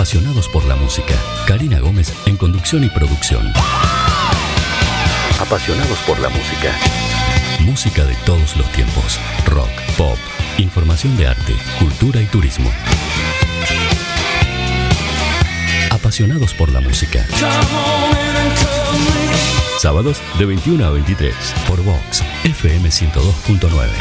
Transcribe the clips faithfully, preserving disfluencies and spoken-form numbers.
Apasionados por la música. Karina Gómez en conducción y producción. Apasionados por la música. Música de todos los tiempos. Rock, pop, información de arte, cultura y turismo. Apasionados por la música. Sábados de veintiuno a veintitrés por Vox F M ciento dos punto nueve.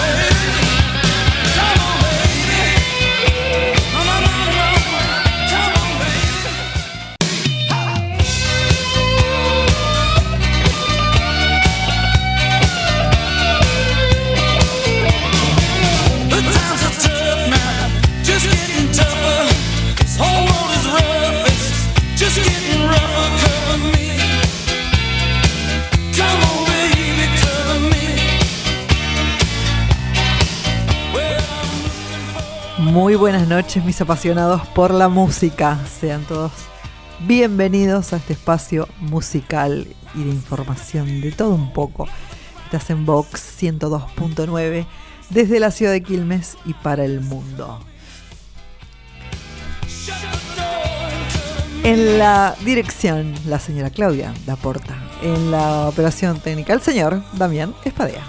Muy buenas noches, mis apasionados por la música. Sean todos bienvenidos a este espacio musical y de información de todo un poco. Estás en Vox ciento dos punto nueve desde la ciudad de Quilmes y para el mundo. En la dirección, la señora Claudia Laporta. En la operación técnica, el señor Damián Espadea.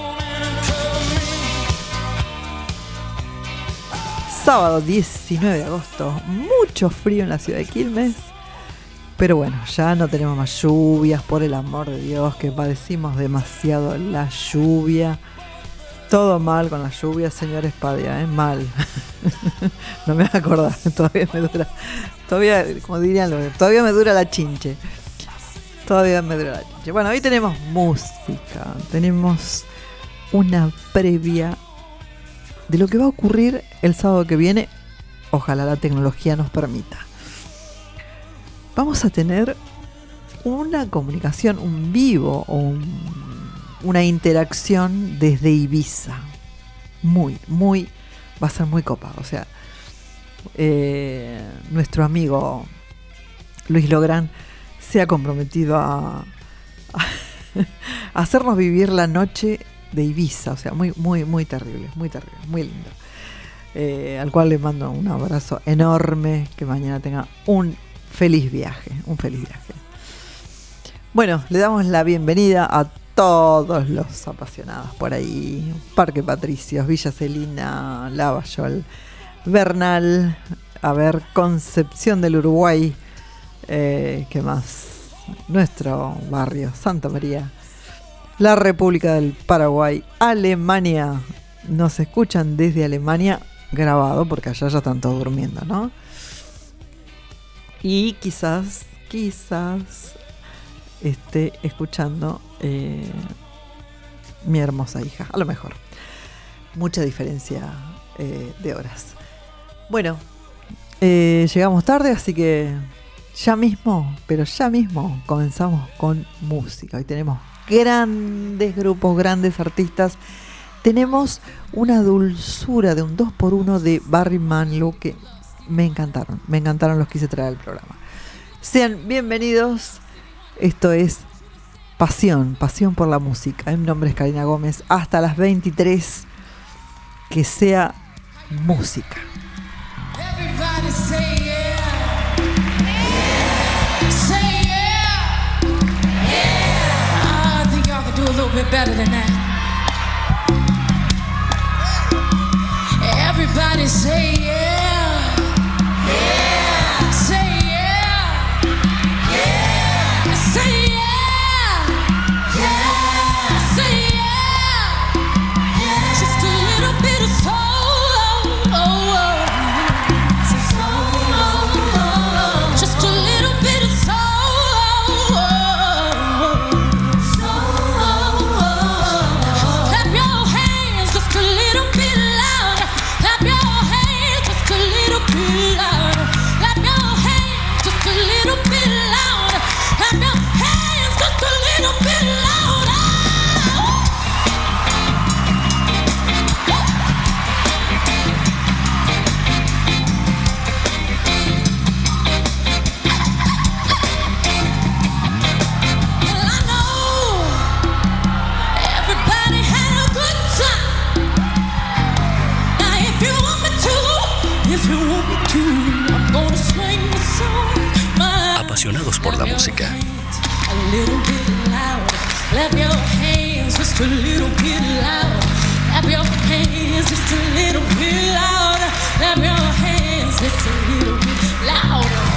Sábado diecinueve de agosto, mucho frío en la ciudad de Quilmes, pero bueno, ya no tenemos más lluvias, por el amor de Dios, que padecimos demasiado la lluvia. Todo mal con la lluvia, señor Espadea, ¿eh? Mal. No me voy a acordar, todavía me dura, todavía, como dirían los, todavía me dura la chinche. Todavía me dura la chinche. Bueno, hoy tenemos música, tenemos una previa de lo que va a ocurrir el sábado que viene. Ojalá la tecnología nos permita. Vamos a tener una comunicación, un vivo o un, una interacción desde Ibiza. Muy, muy, va a ser muy copado. O sea, eh, nuestro amigo Luis Lográn se ha comprometido a, a, a hacernos vivir la noche de Ibiza, o sea, muy, muy, muy terrible, muy terrible, muy lindo. Eh, al cual le mando un abrazo enorme, que mañana tenga un feliz viaje, un feliz viaje. Bueno, le damos la bienvenida a todos los apasionados por ahí. Parque Patricios, Villa Celina, Lavallol, Bernal, a ver, Concepción del Uruguay, eh, ¿qué más? Nuestro barrio, Santa María, la República del Paraguay, Alemania. Nos escuchan desde Alemania grabado, porque allá ya están todos durmiendo, ¿no? Y quizás, quizás esté escuchando eh, mi hermosa hija, a lo mejor. Mucha diferencia eh, de horas. Bueno, eh, llegamos tarde, así que ya mismo, pero ya mismo comenzamos con música. Hoy tenemos grandes grupos, grandes artistas. Tenemos una dulzura de un dos por uno de Barry Manilow que me encantaron. Me encantaron, los quise traer al programa. Sean bienvenidos. Esto es Pasión, Pasión por la música. Mi nombre es Karina Gómez. Hasta las veintitrés. Que sea música. Everybody say yeah. Say yeah. Yeah. I think y'all could do a little bit better than that. Everybody say yeah. Yeah. Say yeah. Yeah. Say yeah. Yeah. Say yeah. Yeah. Just a little bit of soul. Just a little bit of soul. Clap your hands just a little bit louder. Clap your hands just a little bit louder. Clap your hands just a little bit louder. Clap your hands just a little bit louder. If you want me to, I'm gonna swing. apasionados por la música. A little bit loud. Clap your hands just a little bit loud. Clap your hands just a little bit louder. Clap your hands just a little bit louder.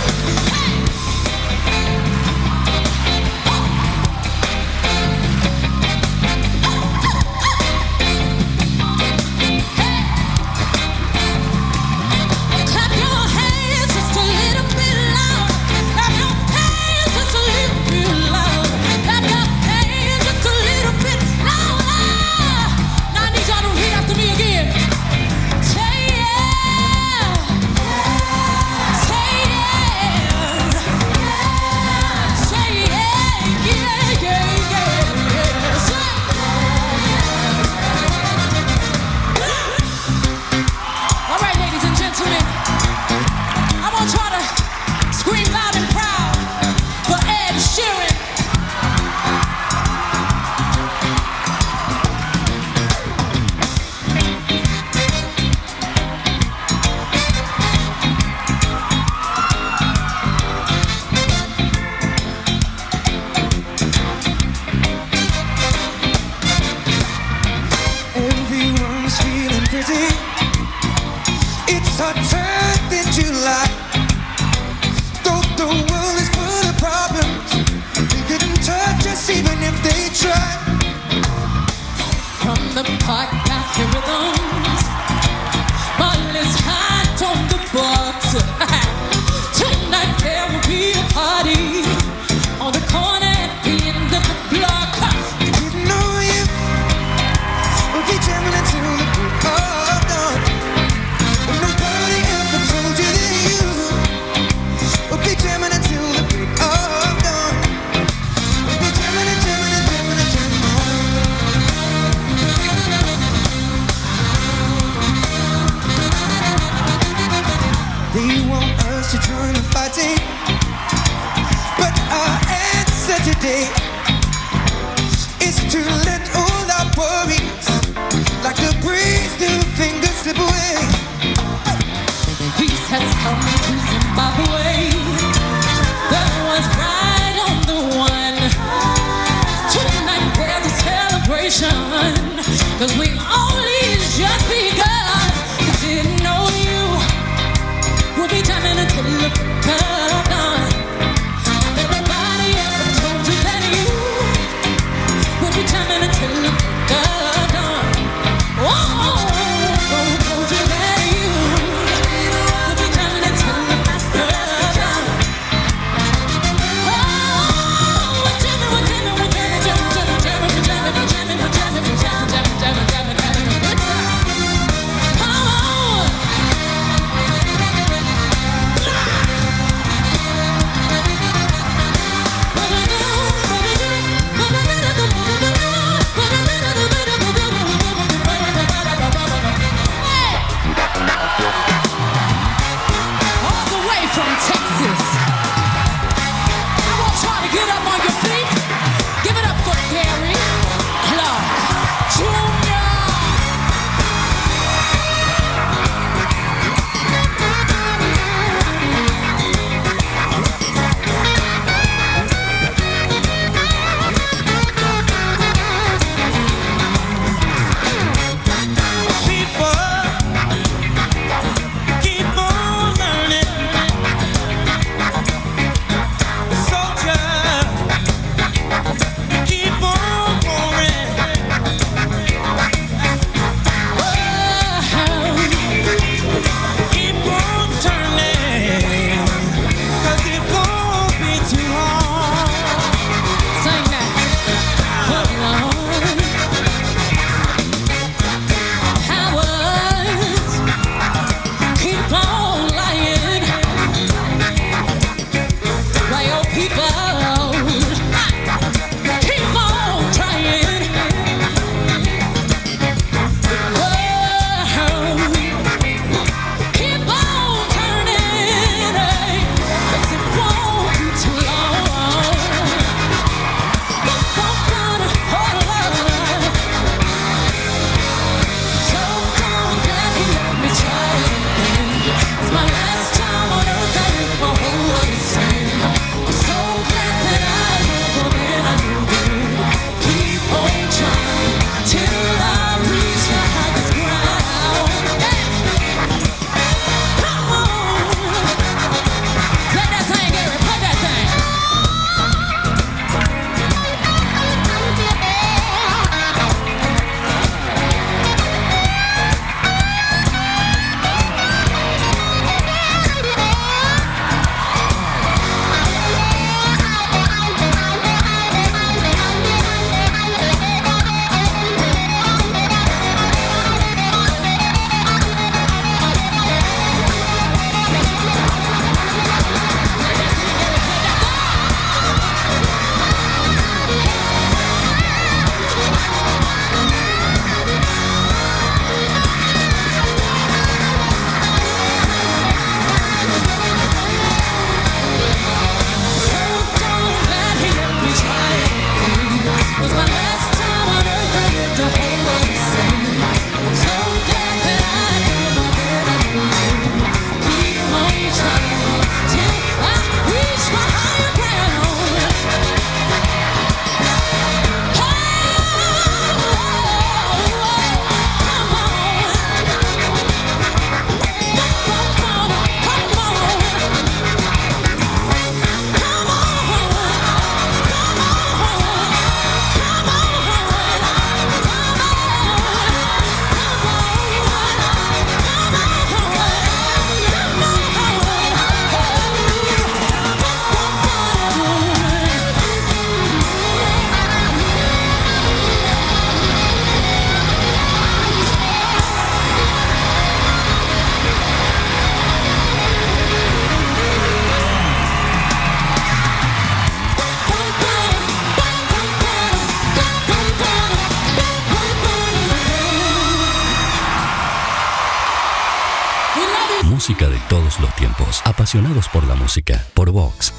Música de todos los tiempos. Apasionados por la música. Por Vox.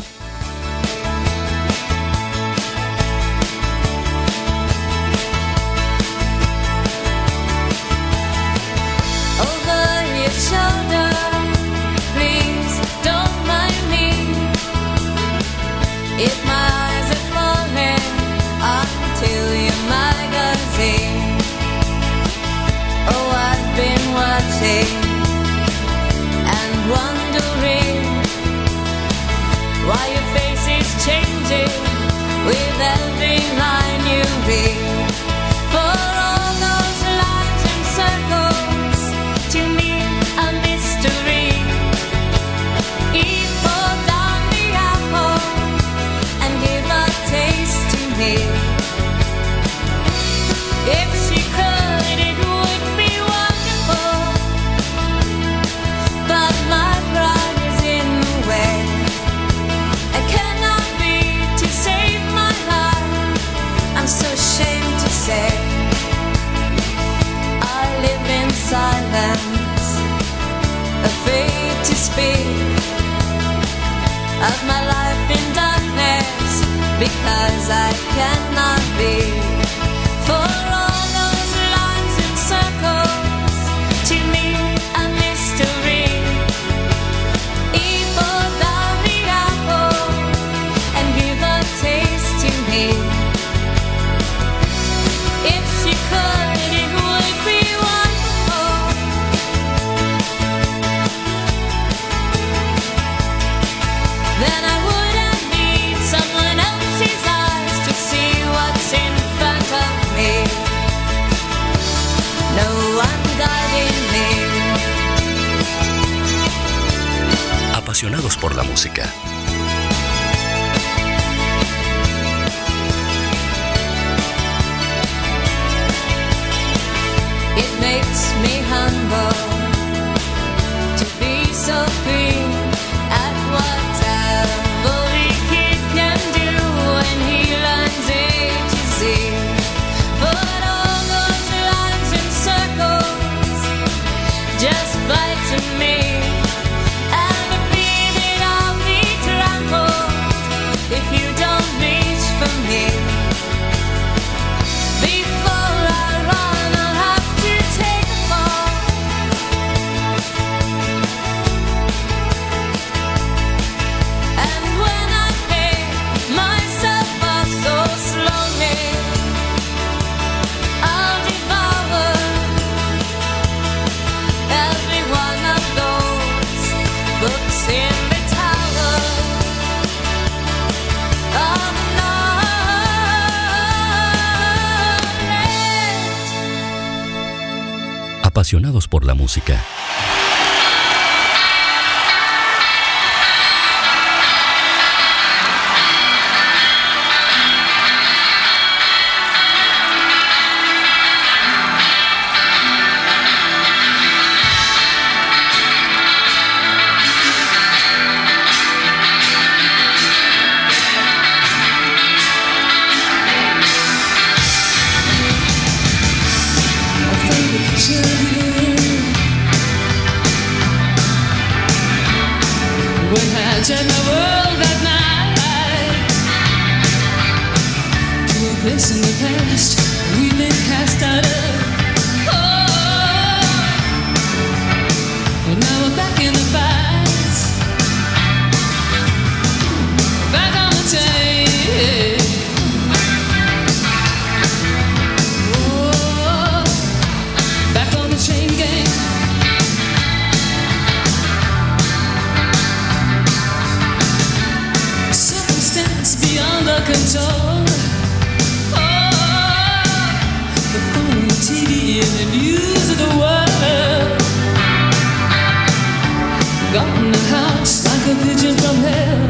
Over your shoulder, please don't mind me. If my eyes are falling until your magazine. Oh, I've been watching and wondering why your face is changing with every line you read. For all those lines and circles, to me a mystery. He pulled down the apple and gave a taste to me. If she could, it would be wonderful. But my pride is in the way. I cannot be to save my life. I'm so ashamed to say I live in silence, afraid to speak of my life in darkness, because I cannot be. For all those lines and circles, to me a mystery. He pulled down the apple and gave a taste to me. If she could, it would be wonderful. Then I wouldn't need someone else's eyes to see what's in front of me. No one guiding me. Apasionados por la música. It makes me humble to be so free at whatever he can do when he learns A to Z. But all those lines and circles just frighten me, and I feel it I'll be trampled if you don't reach for me. Before I run, I'll have to take a fall. And when I pick myself up so slowly, I'll devour every one of those books in the tower of knowledge. Apasionados por la música. When I turn the world at night to a place in the past we've been cast out of. Oh, well, now we're back in the fight, back on the tape. Oh, back on the chain gang. Circumstance beyond our control. Oh, the phone, the T V, and the news of the world. Got in the house like a pigeon from hell.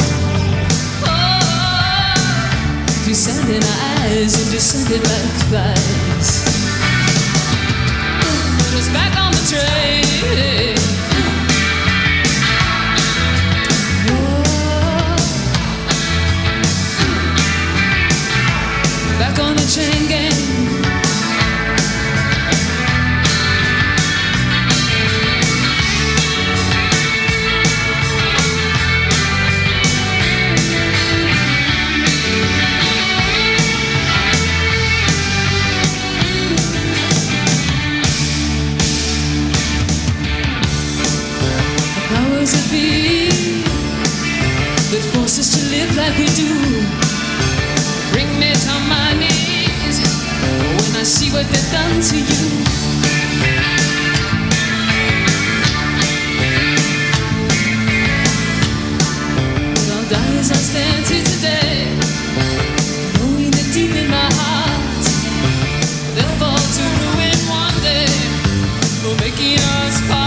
Oh, descending our eyes and descended like flies. Put us back on the train. Back on the chain gang. powers that be that force us to live like we do bring me to my knees when I see what they've done to you. But I'll die as I stand here today, knowing that deep in my heart they'll fall to ruin one day for making us part.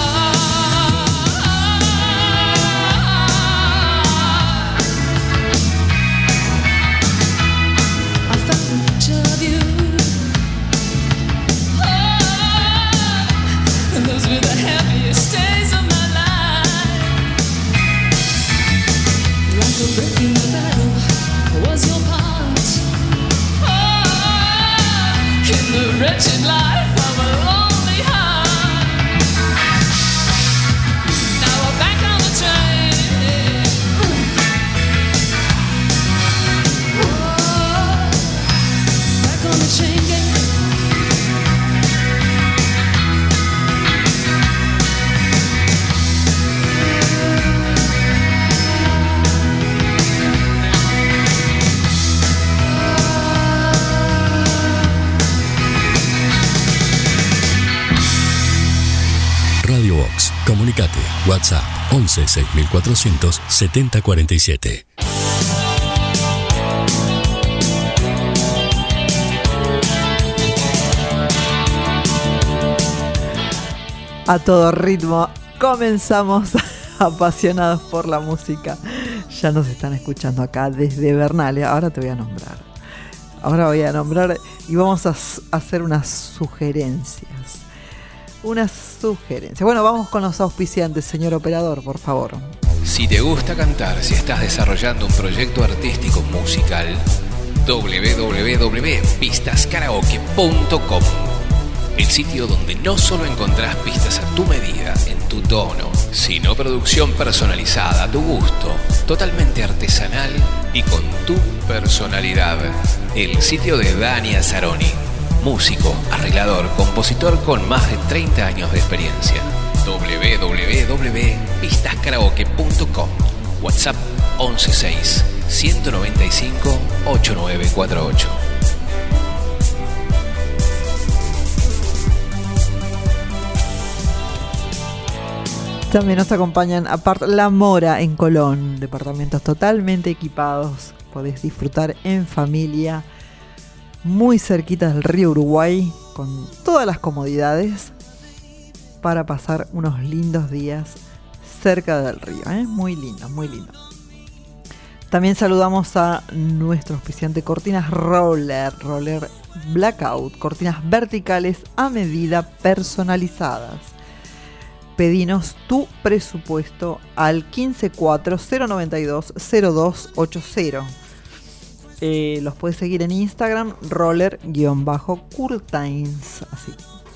Breaking the battle was your part. Oh, in the wretched life of a lonely heart. Now we're back on the train. Whoa, back on the train gang. Radio Vox. Comunicate. WhatsApp once seis mil cuatrocientos setenta cuarenta y siete. A todo ritmo comenzamos apasionados por la música. Ya nos están escuchando acá desde Bernalia. Ahora te voy a nombrar. Ahora voy a nombrar y vamos a hacer unas sugerencias. Una sugerencia. Bueno, vamos con los auspiciantes, señor operador, por favor. Si te gusta cantar, si estás desarrollando un proyecto artístico musical, doble u doble u doble u punto pistas karaoke punto com. El sitio donde no solo encontrás pistas a tu medida, en tu tono, sino producción personalizada a tu gusto, totalmente artesanal y con tu personalidad. El sitio de Dani Azzaroni. Músico, arreglador, compositor con más de treinta años de experiencia. doble u doble u doble u punto pistas karaoke punto com. WhatsApp once seis, ciento noventa y cinco, ochenta y nueve cuarenta y ocho. También nos acompañan aparte La Mora en Colón, departamentos totalmente equipados. Podés disfrutar en familia, muy cerquita del río Uruguay, con todas las comodidades para pasar unos lindos días cerca del río, ¿eh? Muy lindo, muy lindo. También saludamos a nuestro auspiciante Cortinas Roller, Roller Blackout, cortinas verticales a medida personalizadas. Pedinos tu presupuesto al quince cuatro cero noventa y dos cero dos ochenta. Eh, los puedes seguir en Instagram, roller-curtains, así,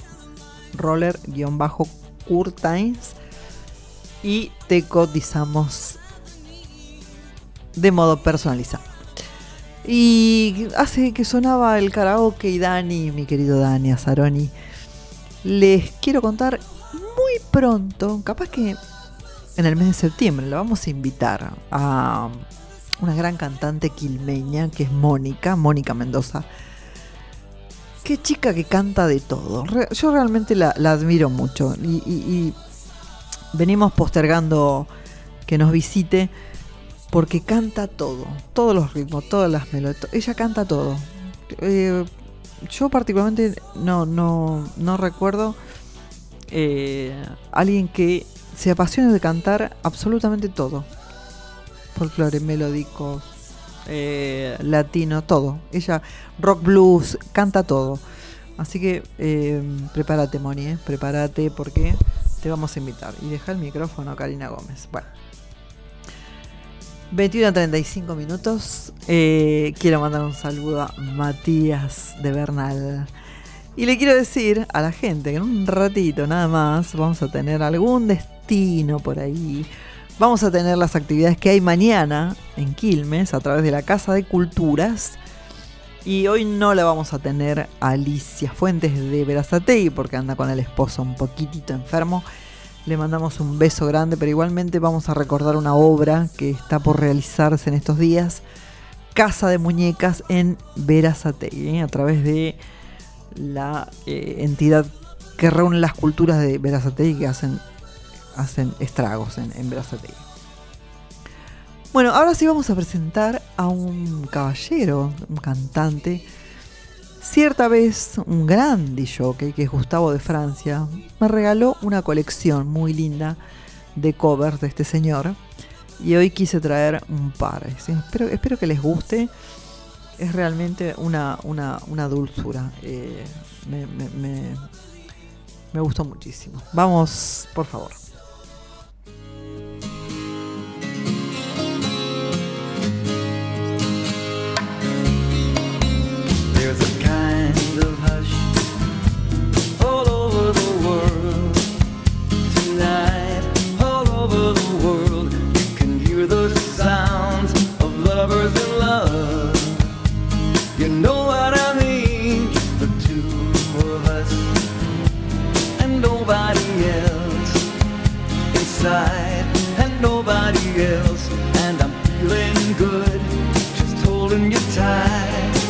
roller-curtains, y te cotizamos de modo personalizado. Y hace que sonaba el karaoke y Dani, mi querido Dani Azzaroni, les quiero contar muy pronto, capaz que en el mes de septiembre, la vamos a invitar a una gran cantante quilmeña que es Mónica, Mónica Mendoza. Qué chica que canta de todo. Re- yo realmente la, la admiro mucho y, y, y venimos postergando que nos visite porque canta todo, todos los ritmos, todas las melodías. Ella canta todo. Eh, yo particularmente no, no, no recuerdo eh, alguien que se apasione de cantar absolutamente todo. Folclore, melódicos, eh, latino, todo. Ella, rock, blues, canta todo. Así que eh, prepárate, Moni, eh, prepárate porque te vamos a invitar. Y deja el micrófono a Karina Gómez. Bueno, veintiuno a treinta y cinco minutos. Eh, quiero mandar un saludo a Matías de Bernal. Y le quiero decir a la gente que en un ratito nada más vamos a tener algún destino por ahí. Vamos a tener las actividades que hay mañana en Quilmes a través de la Casa de Culturas. Y hoy no la vamos a tener a Alicia Fuentes de Berazategui porque anda con el esposo un poquitito enfermo. le mandamos un beso grande, pero igualmente vamos a recordar una obra que está por realizarse en estos días, Casa de Muñecas en Berazategui, ¿eh? a través de la eh, entidad que reúne las culturas de Berazategui, que hacen, hacen estragos en, en Berazategui. Bueno, ahora sí vamos a presentar a un caballero, un cantante. Cierta vez un gran disjockey, que es Gustavo de Francia, me regaló una colección muy linda de covers de este señor y hoy quise traer un par. ¿Sí? Espero, espero que les guste. Es realmente una, una, una dulzura. Eh, me, me, me, me gustó muchísimo. Vamos, por favor. There's a kind of hush all over the world tonight, all over the world. You can hear the sounds of lovers in love. You know what I mean? Just the two of us and nobody else inside, and nobody else. And I'm feeling good, just holding you tight.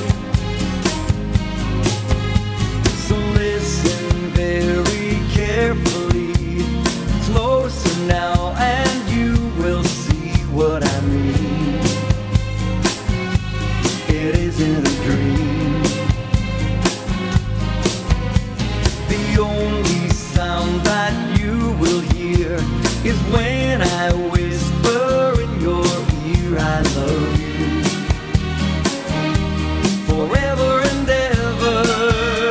Very carefully, closer now, and you will see what I mean. It isn't a dream. The only sound that you will hear is when I whisper in your ear, I love you forever and ever.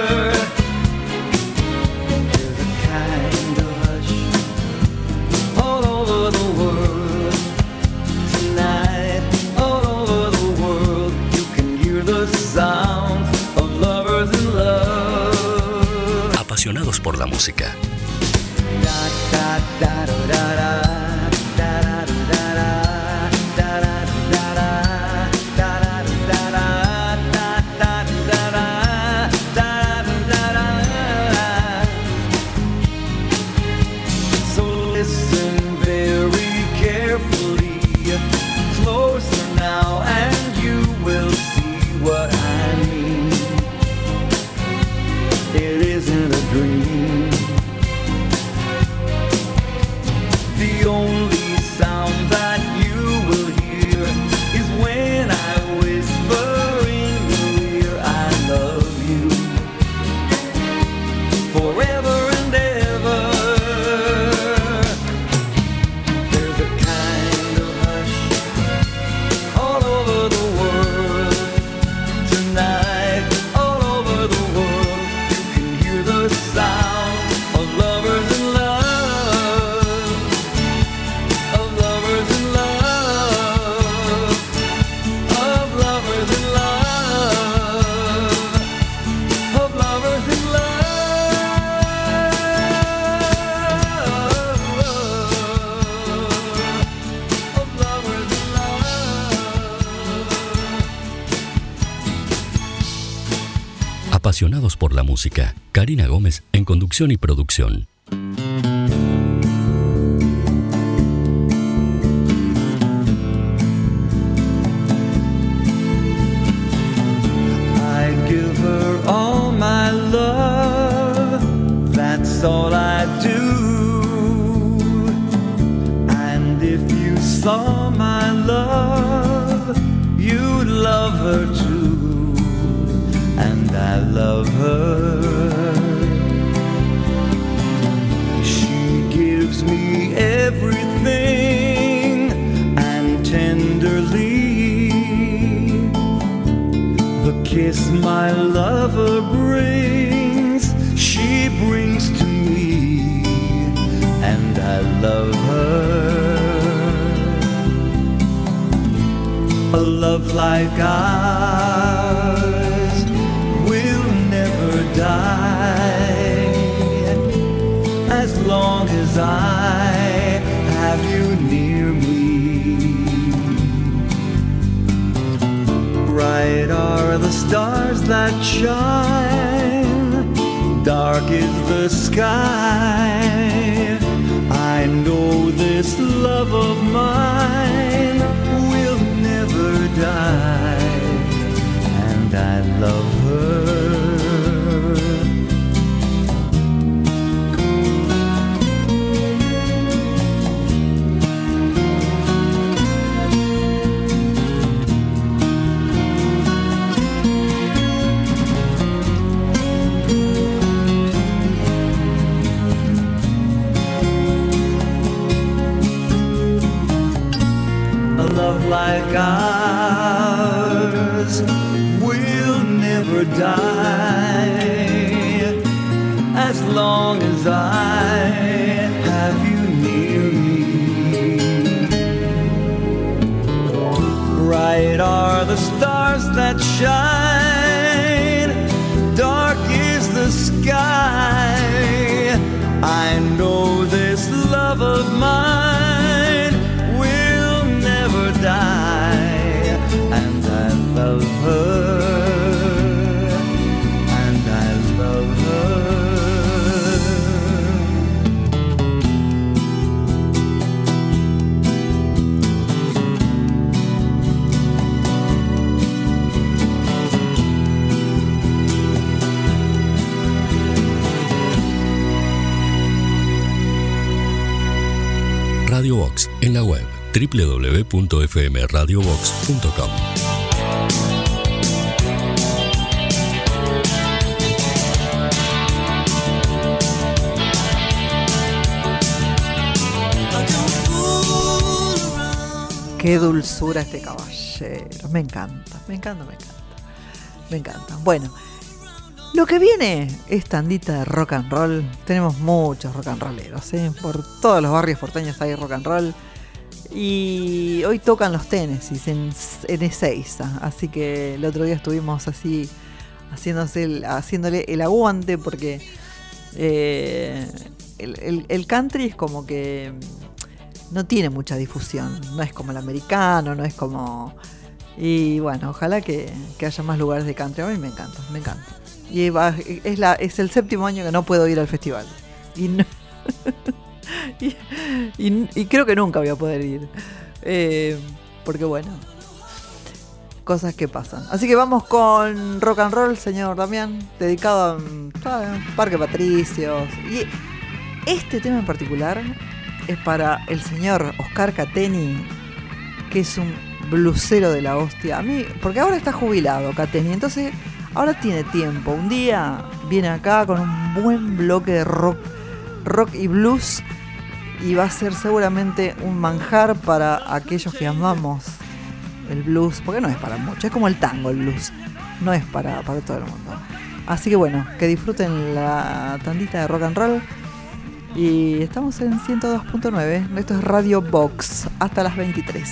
Apasionados por la música. So listen very carefully, closer now, and you will see what I mean. It isn't a dream. The only sound that you will hear is when I whisper in your ear, I love you forever and ever. There's a kind of hush all over the world tonight, all over the world. The sound of lovers in love, of lovers in love, of lovers in love, of lovers in love, of lovers in love. Apasionados por la música. Karina Gómez en conducción y producción. I give her all my love, that's all I do. And if you saw my love, you'd love her too. And I love her. She gives me everything, and tenderly the kiss my lover brings, she brings to me, and I love her. A love like ours will never die, as long as I have you near me. Bright are the stars that shine, dark is the sky. this love of mine will never die, and I love her. Love like ours will never die as long as I have you near me. Bright are the stars that shine, dark is the sky. I know this love of mine die, and I love her, and I love her. Radio Vox en la web doble u doble u doble u punto f m radio vox punto com. Qué dulzura este caballero. Me encanta, me encanta, me encanta. Me encanta. Bueno, lo que viene es tandita de rock and roll. Tenemos muchos rock and rolleros, ¿eh? Por todos los barrios porteños hay rock and roll. Y hoy tocan los Tennessee en, en Ezeiza, así que el otro día estuvimos así haciéndose el, haciéndole el aguante porque eh, el, el, el country es como que no tiene mucha difusión, no es como el americano, no es como... Y bueno, ojalá que, que haya más lugares de country. A mí me encanta, me encanta. Y va, es, la, es el séptimo año que no puedo ir al festival. Y no... Y, y, y creo que nunca voy a poder ir, eh, porque bueno, cosas que pasan. Así que vamos con rock and roll, señor Damián, dedicado a, a Parque Patricios. Y este tema en particular es para el señor Oscar Cateni, que es un blusero de la hostia. A mí, porque ahora está jubilado Cateni, entonces ahora tiene tiempo. Un día viene acá con un buen bloque de rock rock y blues, y va a ser seguramente un manjar para aquellos que amamos el blues, porque no es para mucho, es como el tango el blues, no es para, para todo el mundo. Así que bueno, que disfruten la tandita de rock and roll, y estamos en ciento dos punto nueve, esto es Radio Vox, hasta las veintitrés.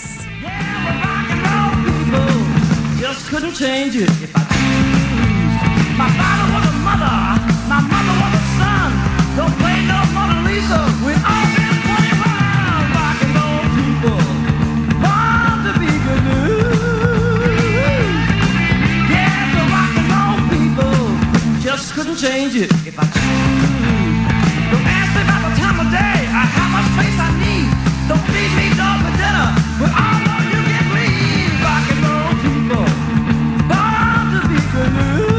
Don't play no Mona Lisa. We've all been playing around. Rock and roll people, born to be good news. Yeah, the rock and roll people just couldn't change it if I choose. Don't ask me about the time of day or how much space I need. Don't feed me dog for dinner. We all know you get bleed. Rock and roll people, born to be good news.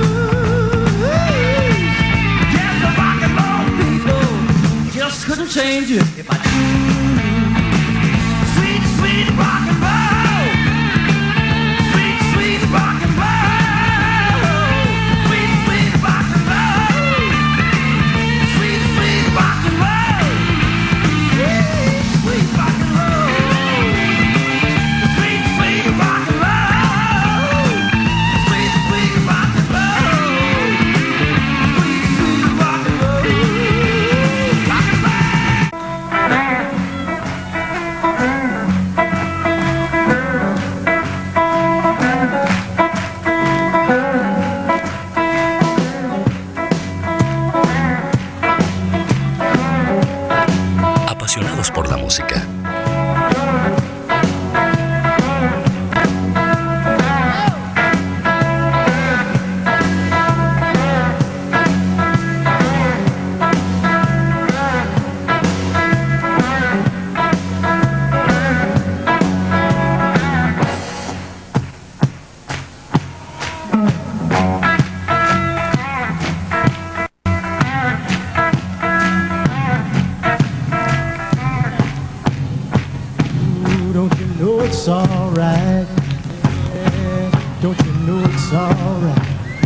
Couldn't change it if I choose. Sweet, sweet rock and roll. Sweet, sweet rock and roll. Sweet, sweet rock and roll. Sweet, sweet rock and roll. Sweet, sweet rock and roll. Sweet, sweet rock and roll. Sweet, sweet rock and roll. Sweet, sweet rock and roll. it's alright? Yeah, don't you know it's alright?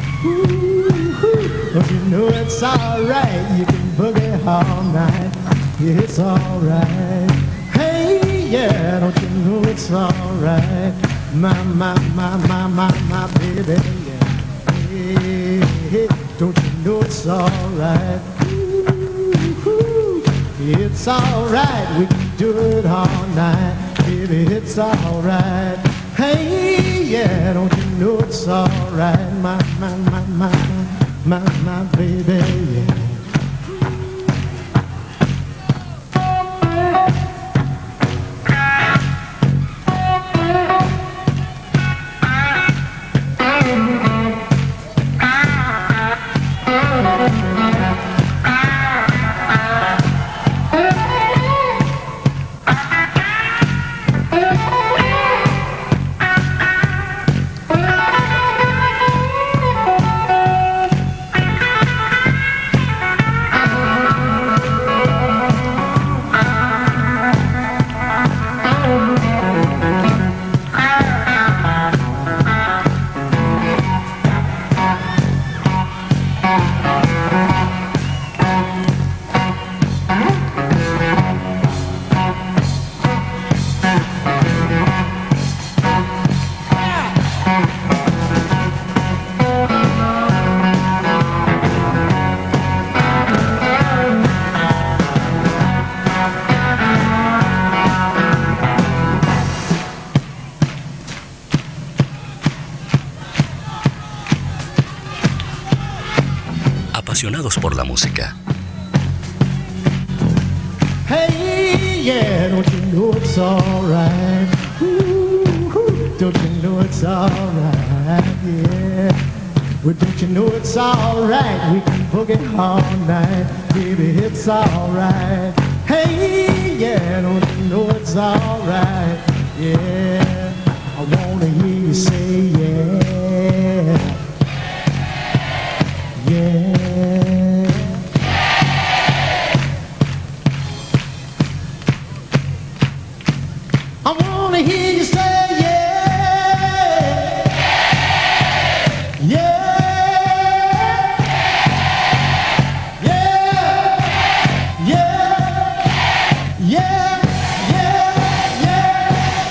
Ooh, don't you know it's alright? You can boogie all night. Yeah, it's alright. Hey, yeah, don't you know it's alright? My, my, my, my, my, my baby, yeah. Hey, hey, don't you know it's alright? Ooh, it's alright, we can do it all night. Baby, it's alright. Hey, yeah, don't you know it's alright? My, my, my, my, my, my baby, yeah. Apasionados por la música. Hey, yeah, don't you know it's alright? Ooh, don't you know it's alright? Yeah. Well, don't you know it's alright? We can boogie all night, baby, it's alright. Hey, yeah, don't you know it's alright? Yeah, I wanna hear you say yeah. Yeah. I wanna hear you say yeah. Yeah. Yeah. Yeah. Yeah. Yeah. Yeah.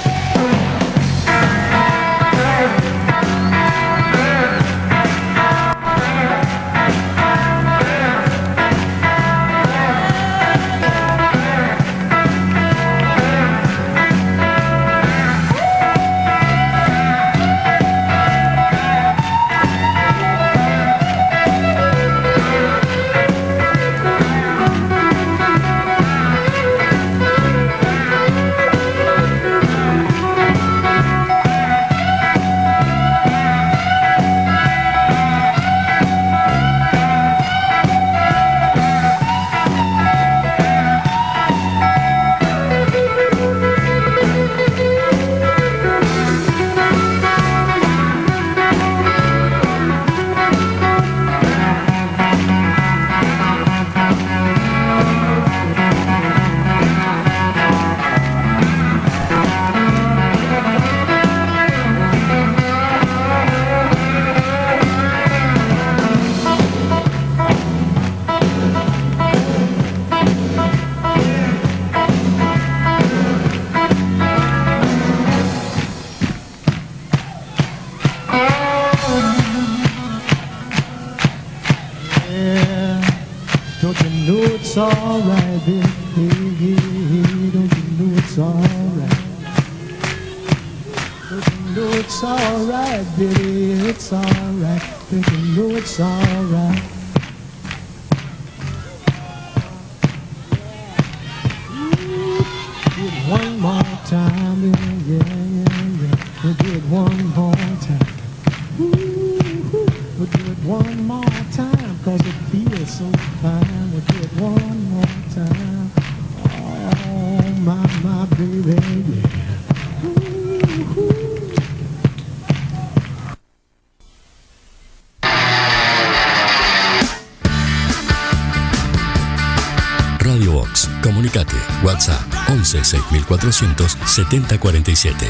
Don't you know it's alright, baby? Don't you know it's alright? Don't you know it's alright, baby? It's alright. Don't you know it's alright? Do it one more time, yeah, yeah, yeah, yeah. We'll do it one more time. Ooh, we'll do it one more time, cause it feels so fine. We'll do it one more time. Oh, my, my baby, yeah. Ooh. Radio Box Comunicate. WhatsApp once seis mil cuatrocientos setenta cuarenta y siete.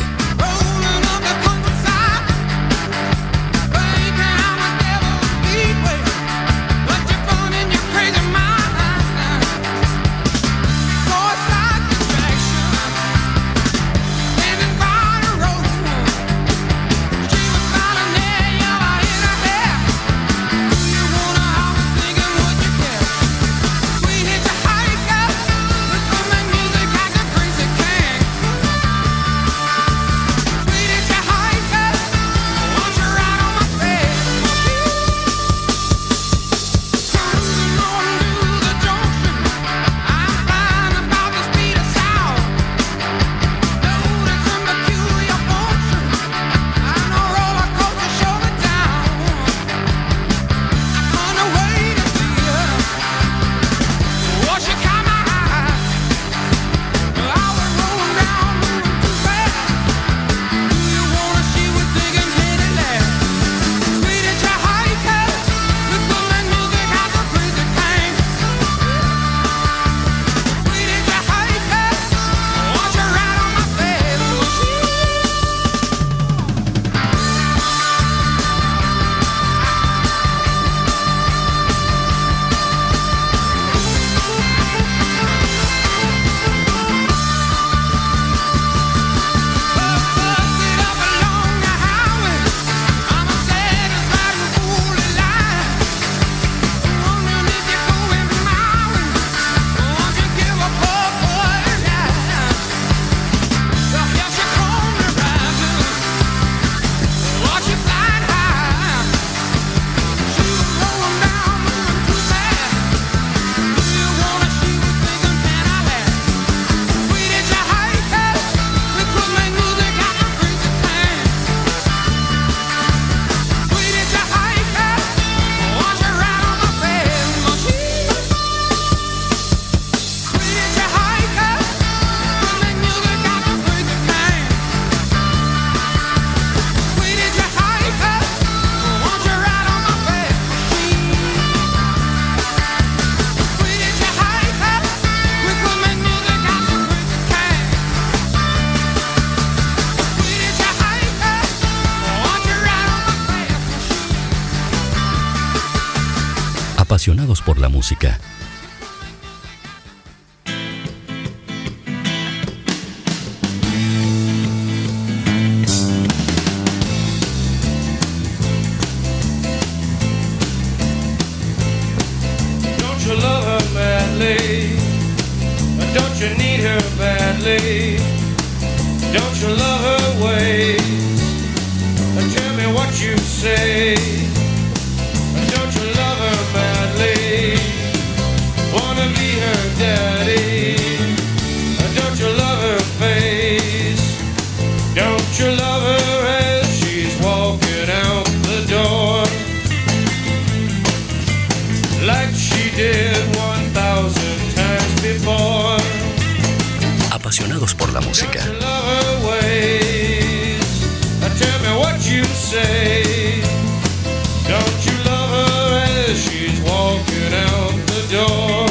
Apasionados por la música. Don't you love her madly? Don't you need her badly? Don't you love her ways? Tell me what you say. Don't you love her badly? Wanna be her daddy? Don't you love her face? Don't you love her as she's walking out the door? Like she did one thousand times before. Apasionados por la música. Don't you love her ways? Tell me what you say. Don't you love her as she's walking out the door?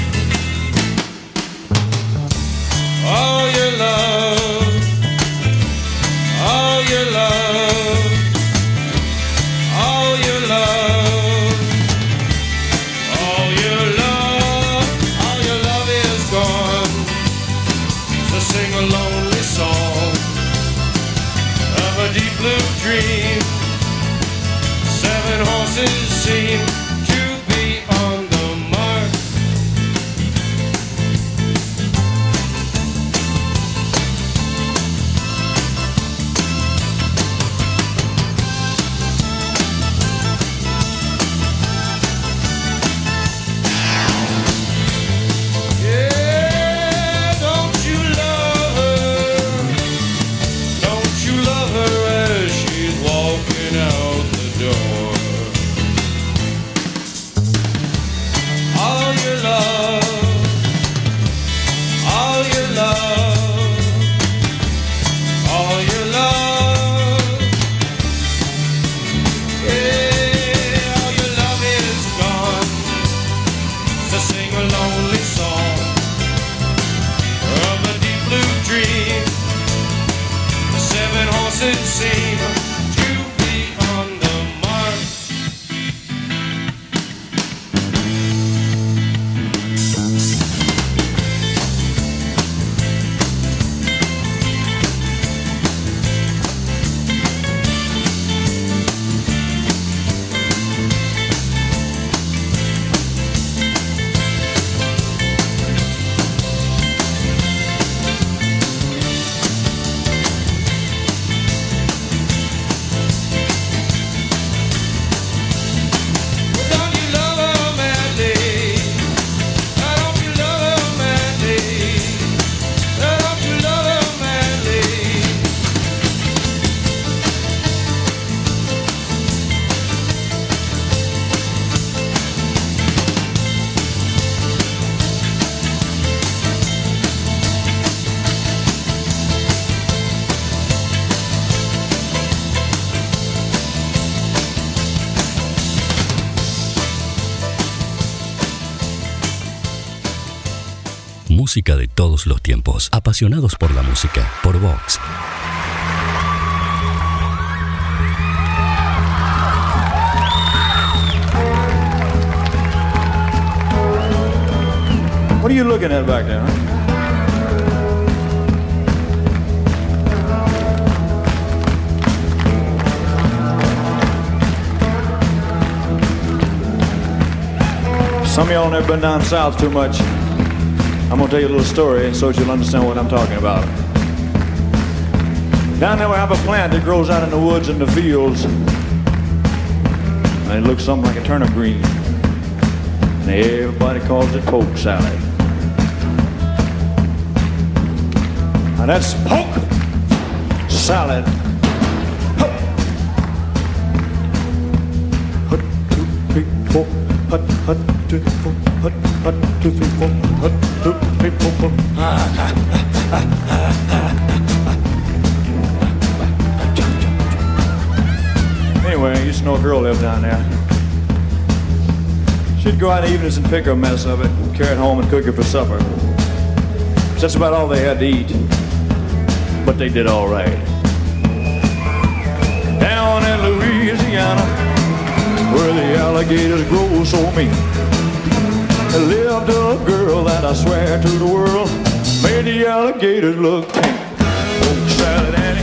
All your love, all your love, all your love, all your love, all your love is gone. So sing a lonely song of a deep blue dream. Música de todos los tiempos. Apasionados por la música. Por Vox. What are you looking at back there, huh? Some of y'all never been down south too much. I'm gonna tell you a little story so that you'll understand what I'm talking about. Down there we have a plant that grows out in the woods and the fields. And it looks something like a turnip green. And everybody calls it poke salad. Now that's poke salad. Hut, hut, two, three, four. Hut, hut, two, four. Hut, hut, two, three, four. Hut, two, three, four, four. Anyway, I used to know a girl lived down there. She'd go out in the evenings and pick her a mess of it, carry it home and cook it for supper. That's about all they had to eat. But they did all right. Down in Louisiana, where the alligators grow so mean, there lived a girl that I swear to the world made the alligators look tame. Poke salad, Annie,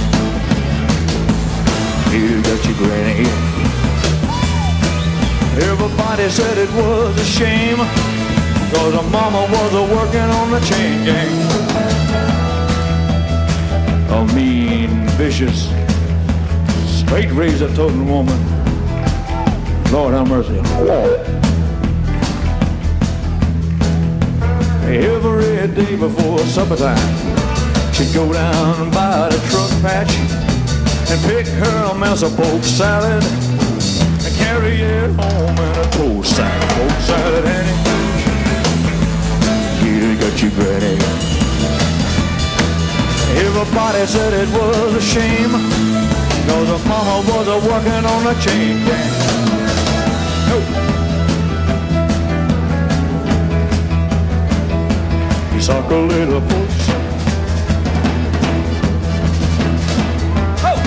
you got your granny. Everybody said it was a shame, cause her mama was a working on the chain gang. A mean, vicious, straight razor-toting woman. Lord have mercy. Every day before supper time, she'd go down by the truck patch and pick her a mess of poke salad and carry it home in a toast sack. Poke salad, Annie, you got your granny. Everybody said it was a shame, cause her mama was a working on the chain gang. No. You suck a little puss. Oh.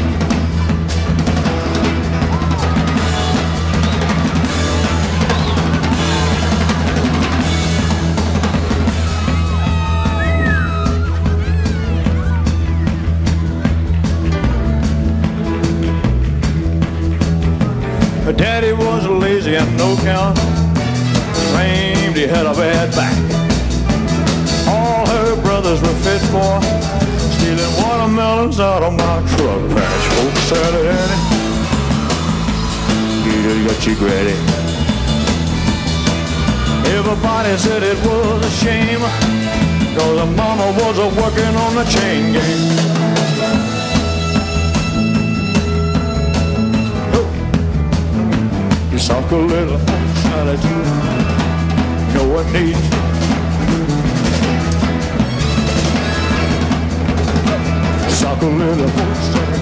Her daddy was lazy and no count, claimed he had a bad back. All her brothers were fit for stealing watermelons out of my truck patch. Poke salad, Annie, you got your granny. Everybody said it was a shame, cause her mama was a working on the chain gang. You suck a little salad, no one needs. Suck a little salad.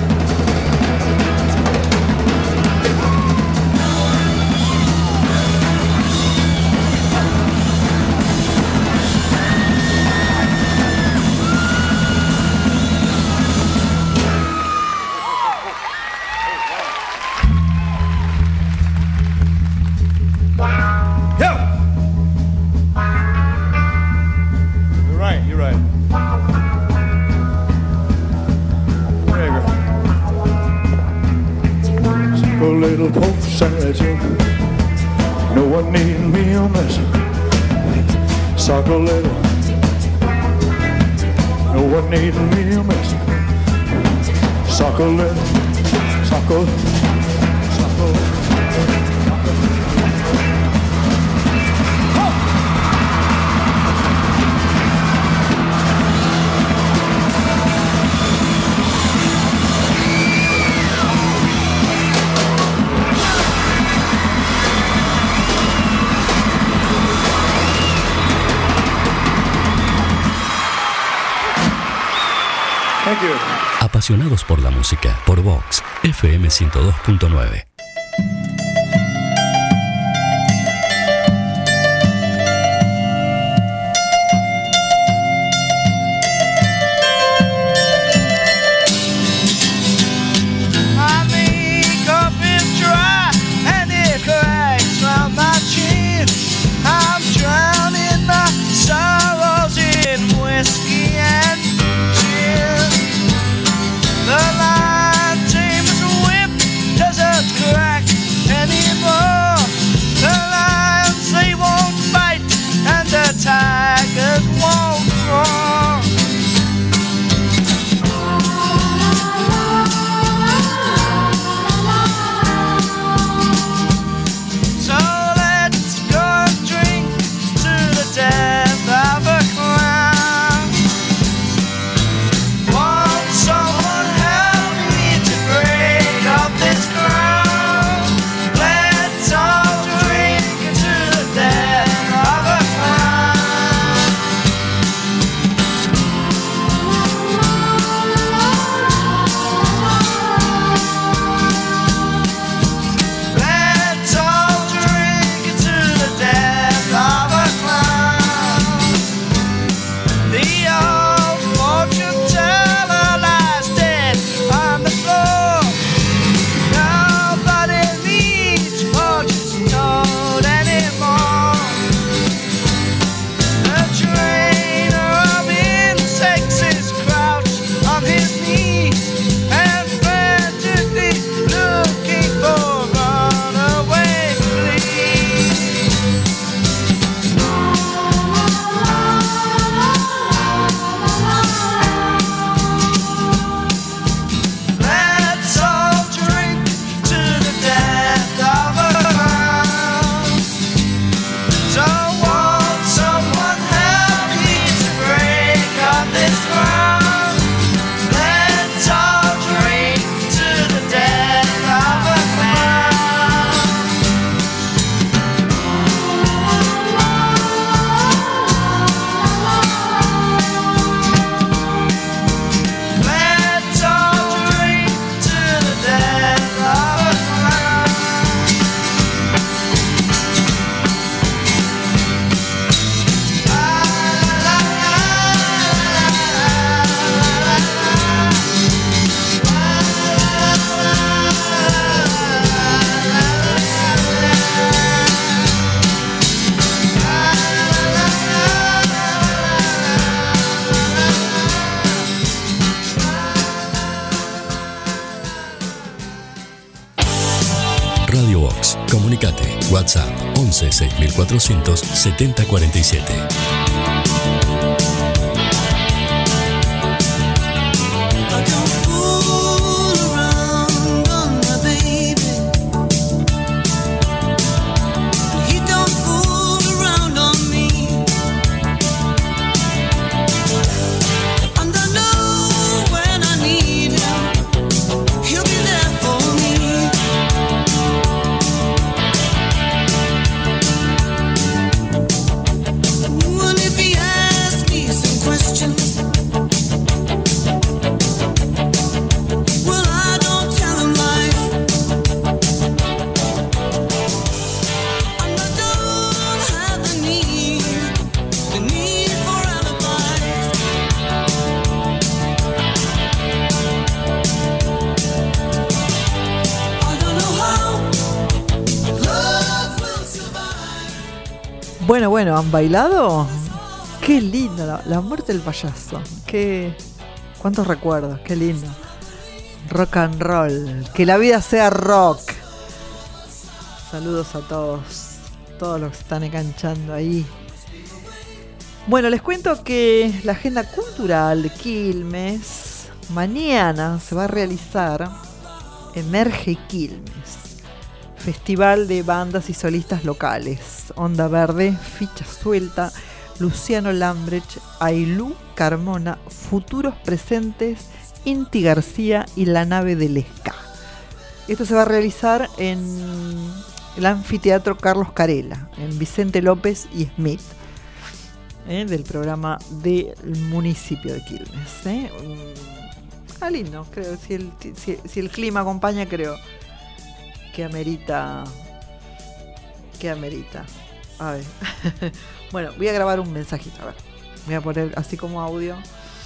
Little poke salad, no one need me a mess. Suck a little, no one need me a mess. Suck a little, suck a, suck a, suck a. Thank you. Apasionados por la música, por Vox, F M ciento dos punto nueve. Vox. Comunicate. WhatsApp once seis mil cuatrocientos setenta cuarenta y siete. Bueno, bueno, ¿han bailado? Qué lindo, la, la muerte del payaso. Qué, cuántos recuerdos, qué lindo. Rock and roll. Que la vida sea rock. Saludos a todos, todos los que están enganchando ahí. Bueno, les cuento que la agenda cultural de Quilmes mañana se va a realizar Emerge Quilmes, Festival de bandas y solistas locales. Onda Verde, Ficha Suelta, Luciano Lambrecht, Ailú Carmona, Futuros Presentes, Inti García y La Nave del Ska. Esto se va a realizar en el Anfiteatro Carlos Carela, en Vicente López y Smith, ¿eh? Del programa del municipio de Quilmes. ¿eh? Ah, lindo, creo. Si el, si, si el clima acompaña, creo que amerita. Que amerita. A ver. Bueno, voy a grabar un mensajito. A ver. Voy a poner así como audio.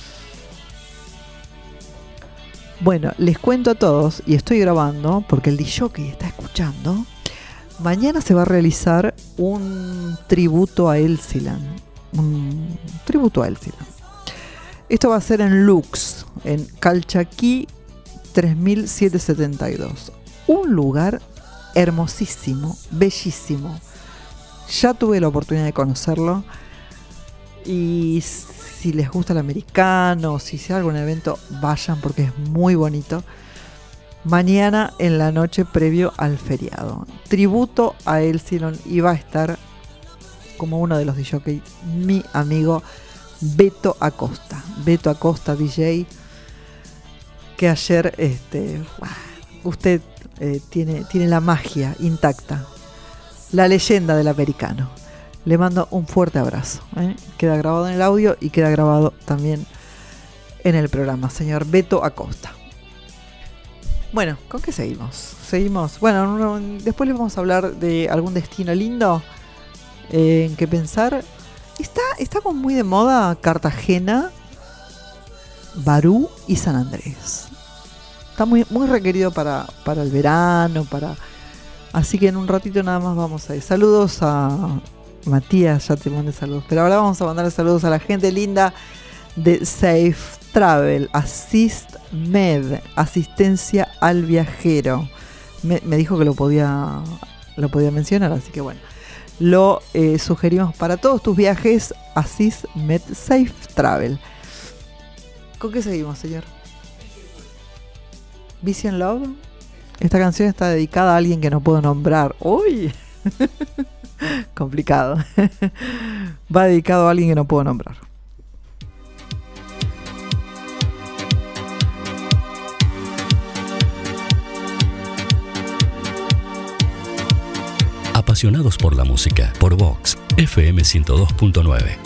Bueno, les cuento a todos, y estoy grabando porque el disjockey está escuchando. Mañana se va a realizar un tributo a Elsilan. Un tributo a Elsilan. Esto va a ser en Lux, en Calchaquí tres mil setecientos setenta y dos. Un lugar hermosísimo, bellísimo. Ya tuve la oportunidad de conocerlo. Y si les gusta el americano, si sea algún evento, vayan porque es muy bonito. Mañana en la noche previo al feriado. Tributo a Elsilon, y va a estar como uno de los D J, mi amigo Beto Acosta. Beto Acosta, D J, que ayer, este, usted eh, tiene, tiene la magia intacta, la leyenda del americano. Le mando un fuerte abrazo. ¿eh? Queda grabado en el audio y queda grabado también en el programa, señor Beto Acosta. Bueno, ¿con qué seguimos? Seguimos. Bueno, no, después les vamos a hablar de algún destino lindo eh, en que pensar. Está, está como muy de moda Cartagena, Barú y San Andrés. Está muy, muy requerido para, para el verano, para. Así que en un ratito nada más vamos a ir. Saludos a Matías, ya te mandé saludos. Pero ahora vamos a mandar saludos a la gente linda de Safe Travel, Assist Med, asistencia al viajero. Me, me dijo que lo podía, lo podía mencionar, así que bueno. Lo eh, sugerimos para todos tus viajes, Assist Med Safe Travel. ¿Con qué seguimos, señor? Vision Love. Esta canción está dedicada a alguien que no puedo nombrar. ¡Uy! Complicado. Va dedicado a alguien que no puedo nombrar. Apasionados por la música, por Vox, F M ciento dos punto nueve.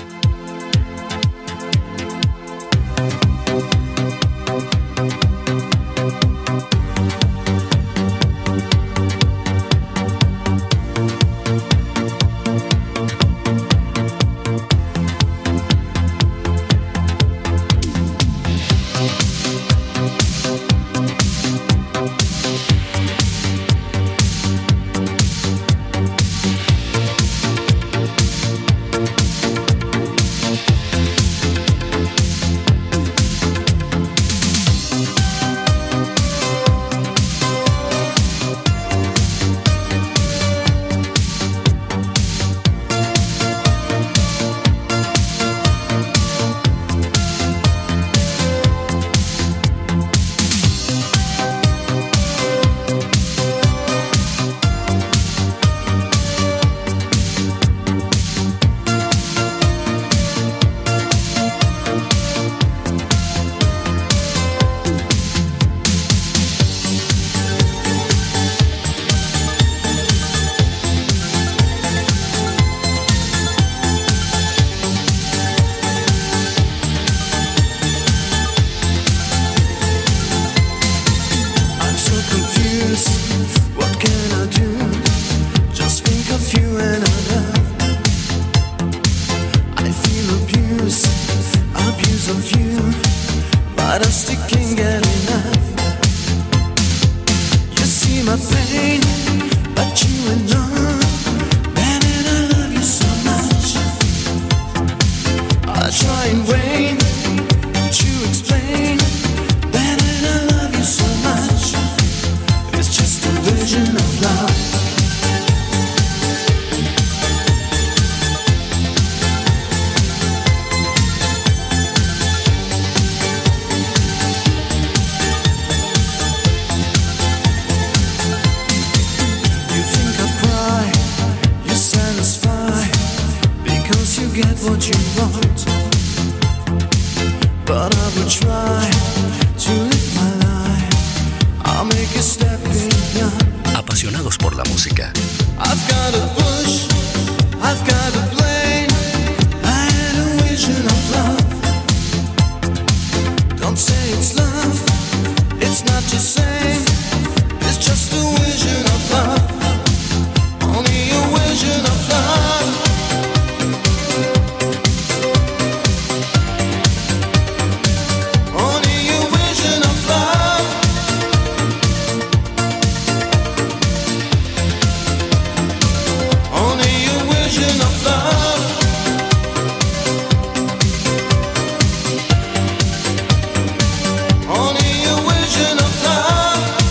abuse. What can I do? Just think of you and I love. I feel abuse, abuse of you, but I still can't get enough. You see my pain, but you are not. Man, and I love you so much. I try in vain to explain. Man, and I love you so much. It's just a vision of love. Get what you want, but I will try to live my life. I'll make a step beyond. Apasionados por la música. I've got a push, I've got a plane. I had a vision of love. Don't say it's love, it's not the same. It's just a vision of love. Only a vision of love. Only a vision of love.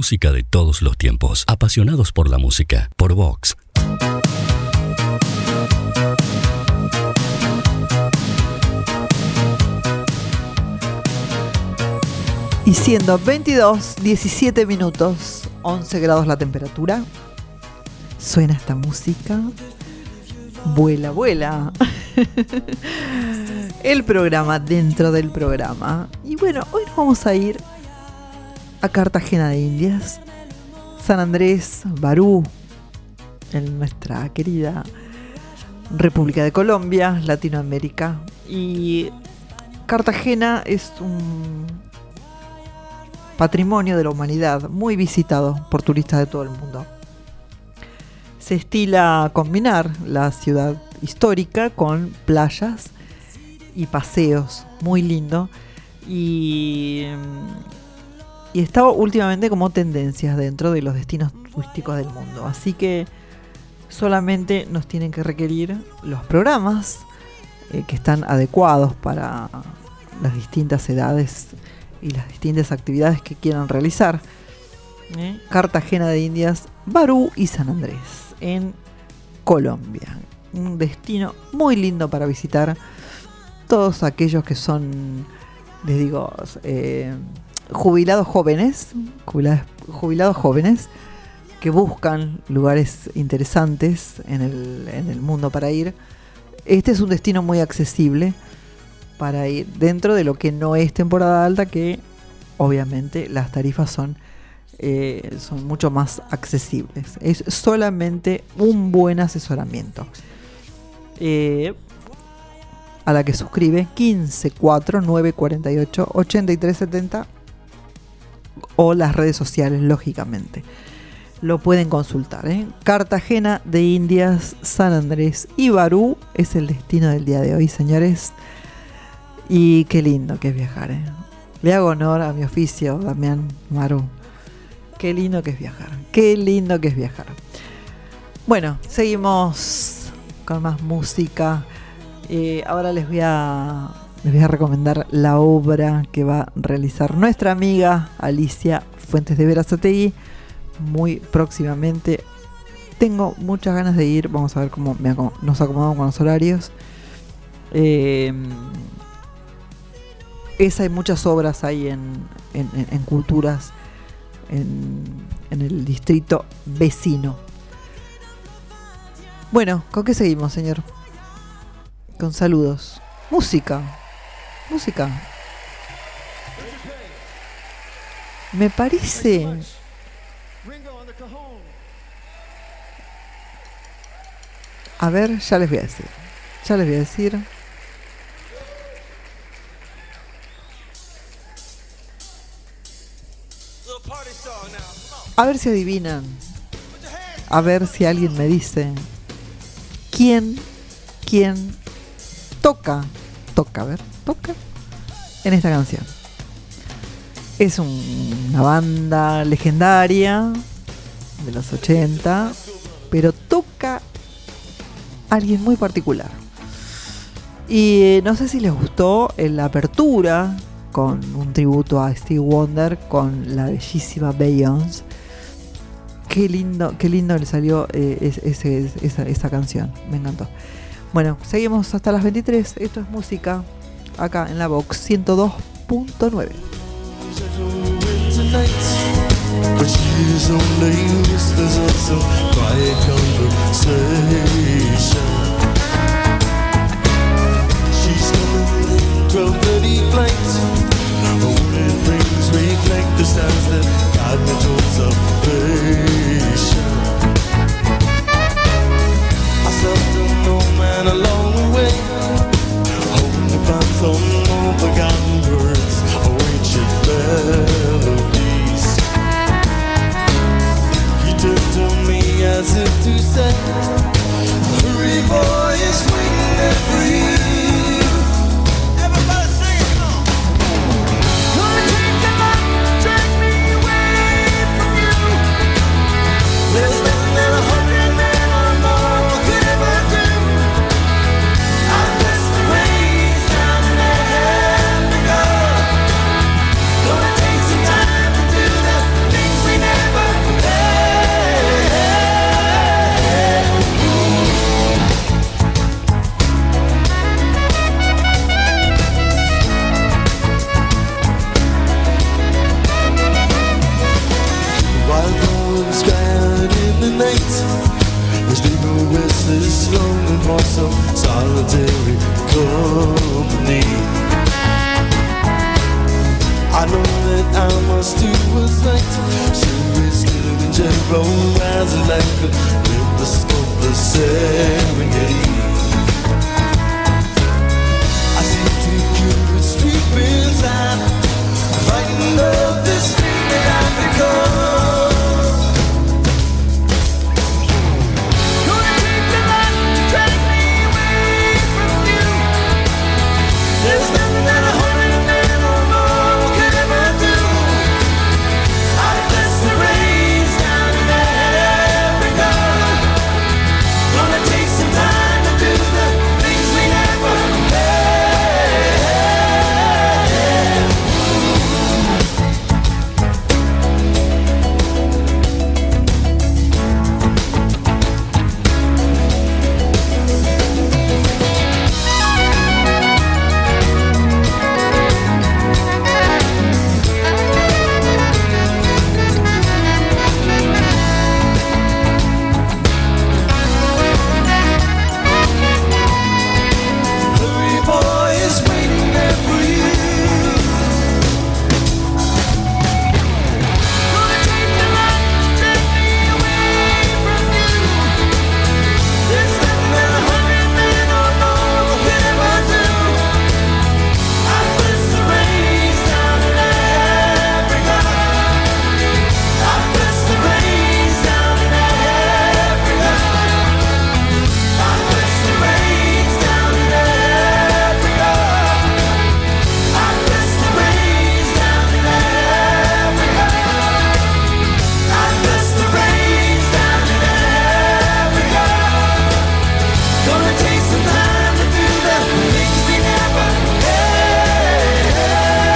música de todos los tiempos. Apasionados por la música. Por Vox. Y siendo veintidós, diecisiete minutos, once grados la temperatura, suena esta música. Vuela, vuela. El programa dentro del programa. Y bueno, hoy nos vamos a ir a Cartagena de Indias, San Andrés, Barú, en nuestra querida República de Colombia, Latinoamérica. Y Cartagena es un patrimonio de la humanidad muy visitado por turistas de todo el mundo. Se estila combinar la ciudad histórica con playas y paseos, muy lindo, y, y está últimamente como tendencias dentro de los destinos turísticos del mundo, así que solamente nos tienen que requerir los programas eh, que están adecuados para las distintas edades y las distintas actividades que quieran realizar. ¿Eh? Cartagena de Indias, Barú y San Andrés en Colombia, un destino muy lindo para visitar. Todos aquellos que son, les digo, eh, jubilados jóvenes, jubilados, jubilados jóvenes que buscan lugares interesantes en el, en el mundo para ir. Este es un destino muy accesible para ir dentro de lo que no es temporada alta, que obviamente las tarifas son, eh, son mucho más accesibles. Es solamente un buen asesoramiento. Eh, a la que suscribe quince cuatro nueve cuatro ocho ochenta y tres setenta o las redes sociales, lógicamente. Lo pueden consultar. ¿eh? Cartagena de Indias, San Andrés y Barú es el destino del día de hoy, señores. Y qué lindo que es viajar, ¿eh? Le hago honor a mi oficio, Damián Maru. Qué lindo que es viajar. Qué lindo que es viajar. Bueno, seguimos con más música. Eh, ahora les voy a les voy a recomendar la obra que va a realizar nuestra amiga Alicia Fuentes de Berazategui muy próximamente. Tengo muchas ganas de ir. Vamos a ver cómo me acom- nos acomodamos con los horarios. Eh, Esa hay muchas obras ahí en, en, en culturas en, en el distrito vecino. Bueno, ¿con qué seguimos, señor? Con saludos. Música. Música. Me parece... A ver, ya les voy a decir. Ya les voy a decir... A ver si adivinan. A ver si alguien me dice quién, quién toca, toca, a ver, toca en esta canción. Es un, una banda legendaria de los ochenta, pero toca alguien muy particular. Y no sé si les gustó la apertura con un tributo a Stevie Wonder con la bellísima Beyoncé. Qué lindo, qué lindo le salió eh, ese, ese, esa, esa canción. Me encantó. Bueno, seguimos hasta las veintitrés. Esto es música acá en la Vox ciento dos punto nueve. twelve thirty flights. Only things reflect the stars that guide me towards salvation. I slept a no man along the way, hoping to find some more forgotten words or ancient melodies. He turned to me as if to say, hurry boy, it's waiting there for you. Everybody sing it, come on. was to was right. She was good and gentle as like with the scope the serenade. I seem to cure with street inside, frightened of this thing that I've become. Gonna take the light to drag me away from you. There's nothing that a hundred men or more could ever do. I bless the rains down in Africa. Gonna take some time to do the things we never had. Hurry, boy, is waiting there for you. Gonna take the light to take me away from you. There's nothing that a hundred men or more could ever do. I bless the rains down in Africa. I bless the rains down in Africa. I bless the rains down in Africa. I bless the rains down in Africa. I bless the rains down in Africa. Gonna take some time to do the things we never had.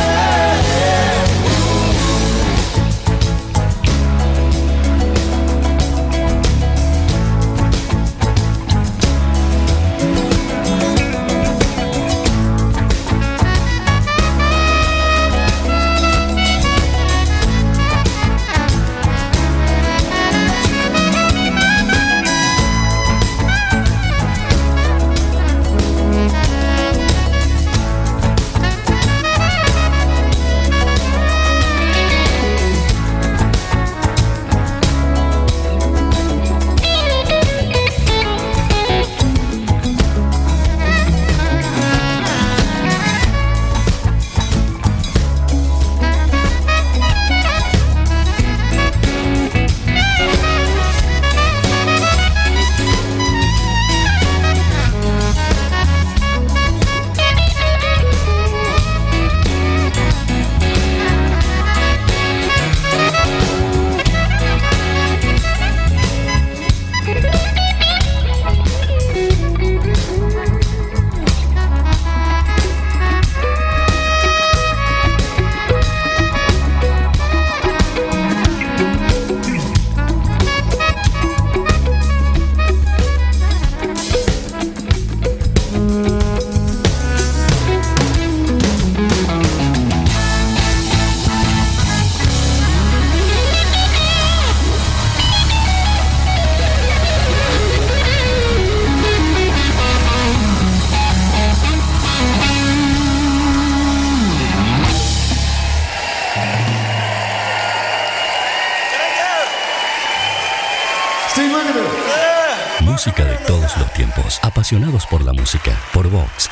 Música de todos los tiempos. Apasionados por la música. Por Vox.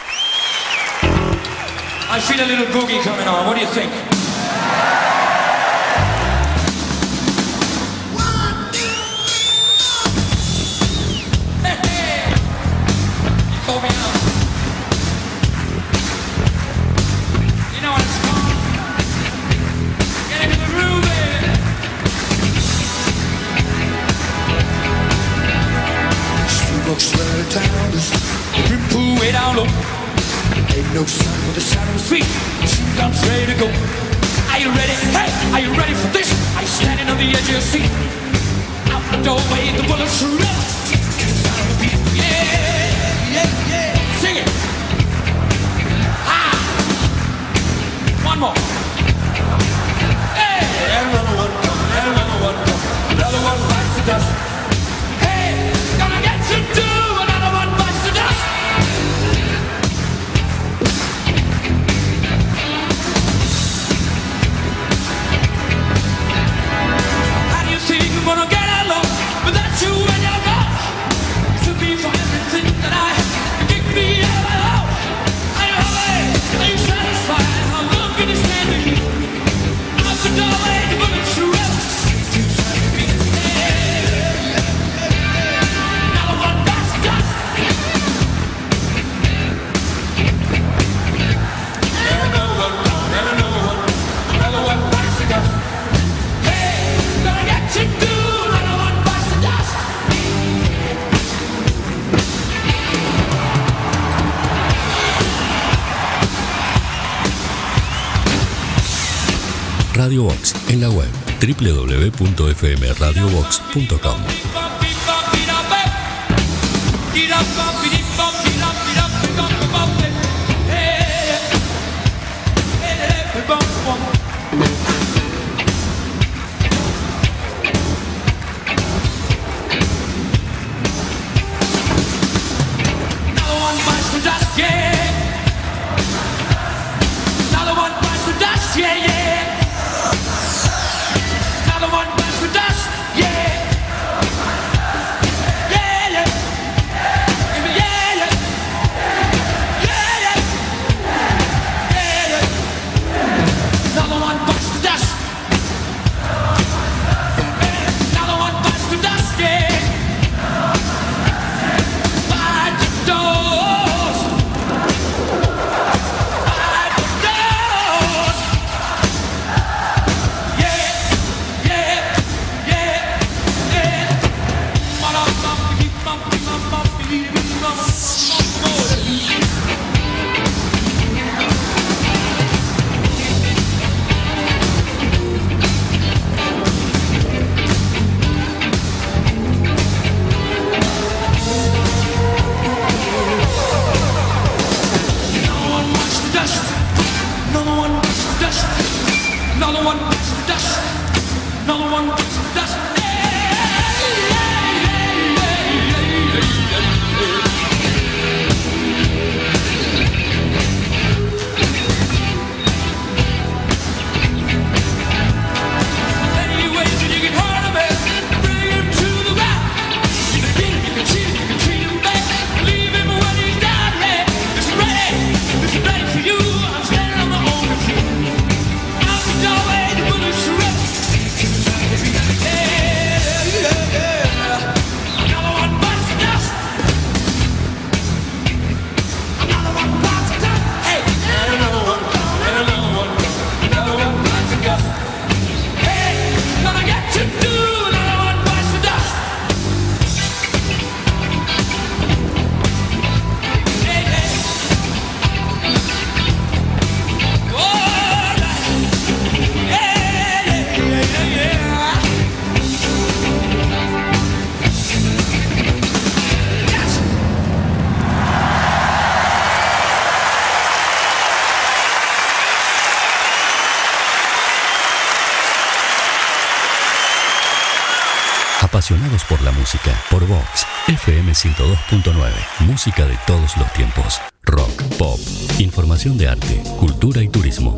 I feel a little boogie coming on. What do you think? Hey, hey. Pull me out. You know what it's called? Get into the groove, baby. Looks very timeless. The brim pool way down low. Ain't no sun with the sound of his feet. She comes ready to go. Are you ready? Hey, are you ready for this? Are you standing on the edge of your seat? Out the doorway, the bullets shoot up. Sound of the beat. Yeah, yeah, yeah. Sing it. Ah. One more. Hey, another one coming, another one coming. Another one bites the dust. Hey, gonna get you too. Another one bites the dust. Radio Box en la web doble u doble u doble u punto f m radio box punto com. Yeah, yeah. Another one bites the dust. Yeah. Yeah, yeah. Yeah, yeah. Yeah, yeah. Yeah, yeah. Another one bites the dust. Another one bites the dust. Yeah. Bite the dust. Bite the dust. Another one bites the dust. Another one bites the dust. Another one bites the dust. Any ways that you can hurt him, bring him to the ground. You can beat him, you can cheat him, you can treat him bad. Leave him when he's down there. It's ready, it's ready for you. I'm standing on my own feet. Out the doorway, the bullets are ready. Yeah, yeah, yeah. Another one bites the dust. Another one bites the dust. Hey, and another one, and another one, another one bites the dust. Hey, gonna get you too. Another one bites the dust. Hey, hey. All right. Yeah, yeah, yeah, yeah. Yes. Apasionados por la música, por Vox, F M ciento dos punto nueve, música de todos los tiempos, rock, pop, información de arte, cultura y turismo.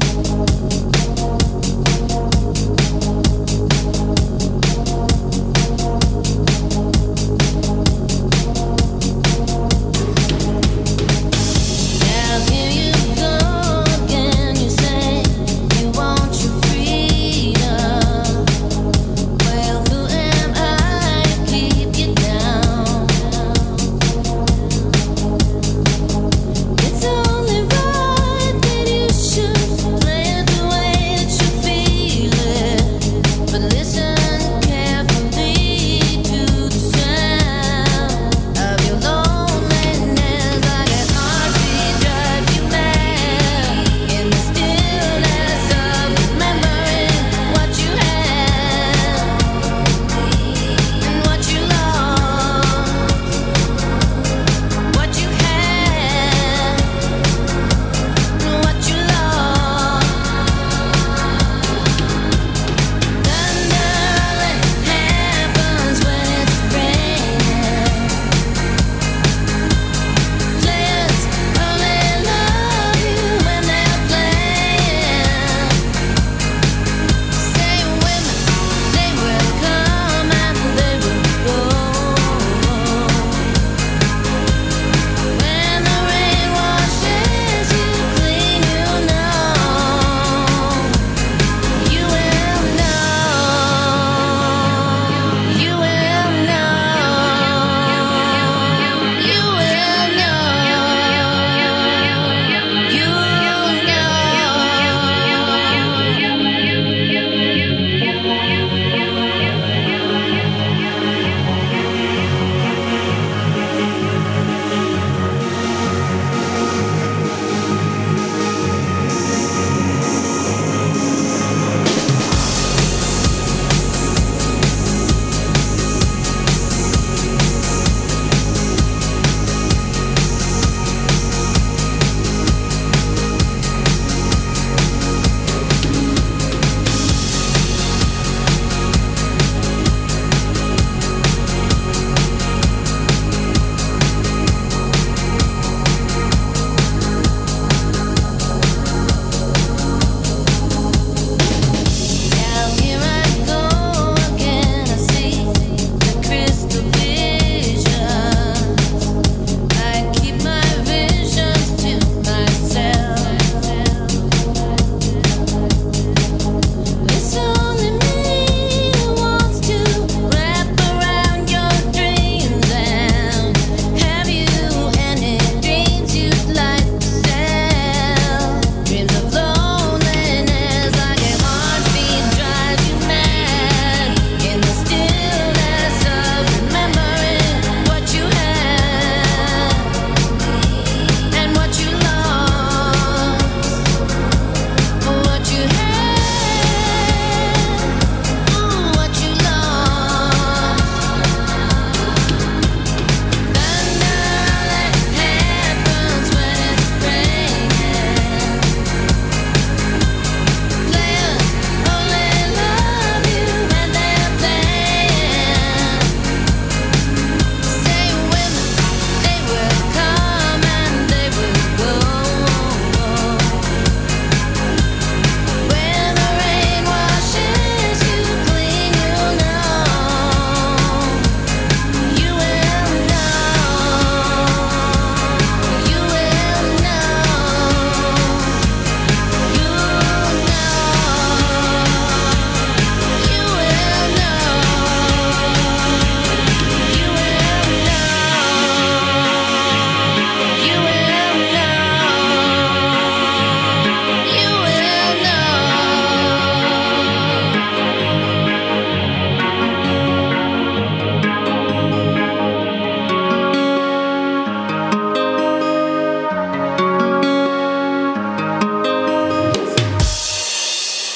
Now here you go again. You say you want your freedom. Well, who am I to keep you down? It's only right that you should plan to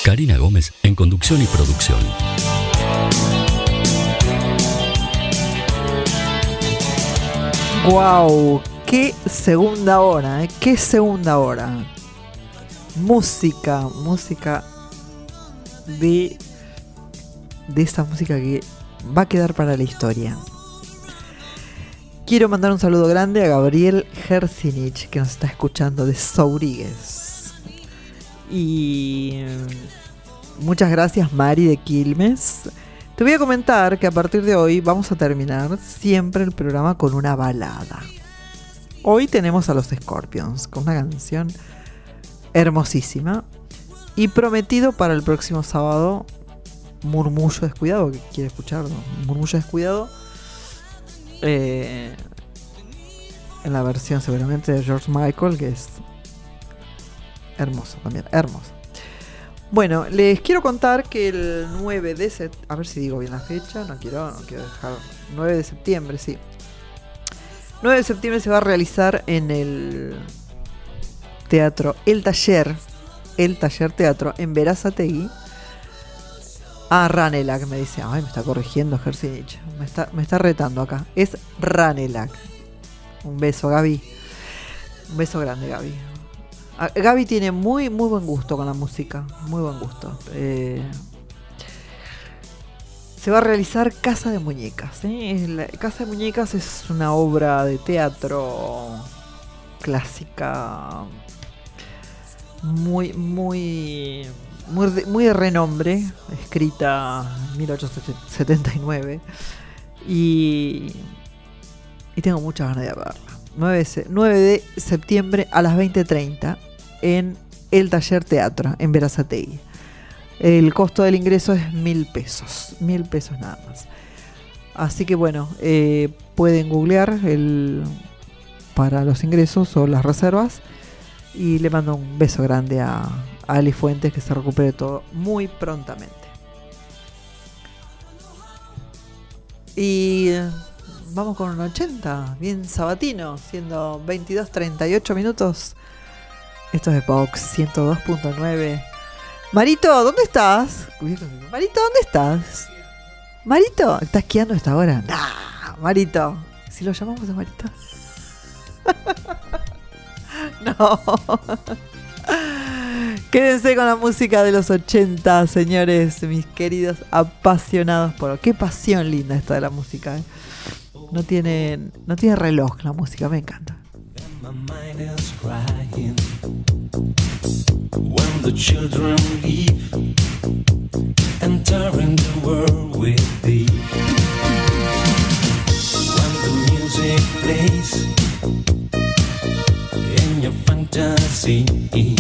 Karina Gómez en conducción y producción. ¡Wow! ¡Qué segunda hora! ¿eh? ¡Qué segunda hora! Música, música de, de esa música que va a quedar para la historia. Quiero mandar un saludo grande a Gabriel Gersinich, que nos está escuchando de Sourigues. Y muchas gracias, Mari de Quilmes. Te voy a comentar que a partir de hoy vamos a terminar siempre el programa con una balada. Hoy tenemos a los Scorpions con una canción hermosísima. Y prometido para el próximo sábado, Murmullo Descuidado, que quiere escucharlo. Murmullo Descuidado. Eh, en la versión seguramente de George Michael, que es hermoso también, hermoso. Bueno, les quiero contar que el nueve de septiembre, a ver si digo bien la fecha, no quiero, no quiero dejar, nueve de septiembre, sí. nueve de septiembre se va a realizar en el teatro El Taller, El Taller Teatro, en Berazategui. Ah, Ranelagh me dice, ay, me está corrigiendo Gersinich, me está, me está retando acá. Es Ranelagh. Un beso, Gaby. Un beso grande, Gaby. Gaby tiene muy, muy buen gusto con la música. Muy buen gusto. Eh, se va a realizar Casa de Muñecas. ¿eh? La Casa de Muñecas es una obra de teatro clásica muy, muy, muy, de, muy de renombre, escrita en mil ochocientos setenta y nueve. Y, y tengo muchas ganas de verla. nueve de septiembre a las veinte treinta en El Taller Teatro, en Berazategui. El costo del ingreso es mil pesos. Mil pesos nada más. Así que bueno, eh, pueden googlear el, para los ingresos o las reservas. Y le mando un beso grande a, a Ali Fuentes, que se recupere todo muy prontamente. Y vamos con un ochenta, bien sabatino, siendo veintidós treinta y ocho minutos. Esto es de Vox ciento dos punto nueve. Marito, ¿dónde estás? Marito, ¿dónde estás? Marito, ¿estás esquiando a esta hora? Nah, Marito. Si lo llamamos a Marito. No. Quédense con la música de los ochenta, señores, mis queridos apasionados por... Qué pasión linda esta de la música, ¿eh? No tiene, no tiene reloj la música, me encanta. My mind is crying when the children leave, entering the world with thee. When the music plays in your fantasy, in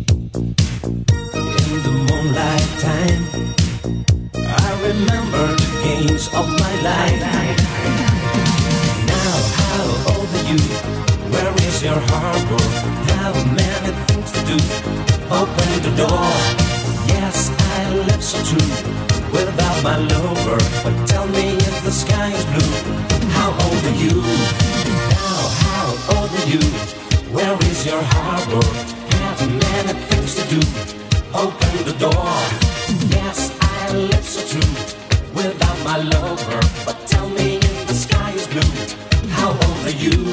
the moonlight time, I remember the games of my life. Now, how old are you? Where is your harbor? Have many things to do. Open the door. Yes, I live so true without my lover. But tell me if the sky is blue, how old are you? Now, how old are you? Where is your harbor? Have many things to do. Open the door. Yes, I live so true without my lover. But tell me if the sky is blue, how old are you?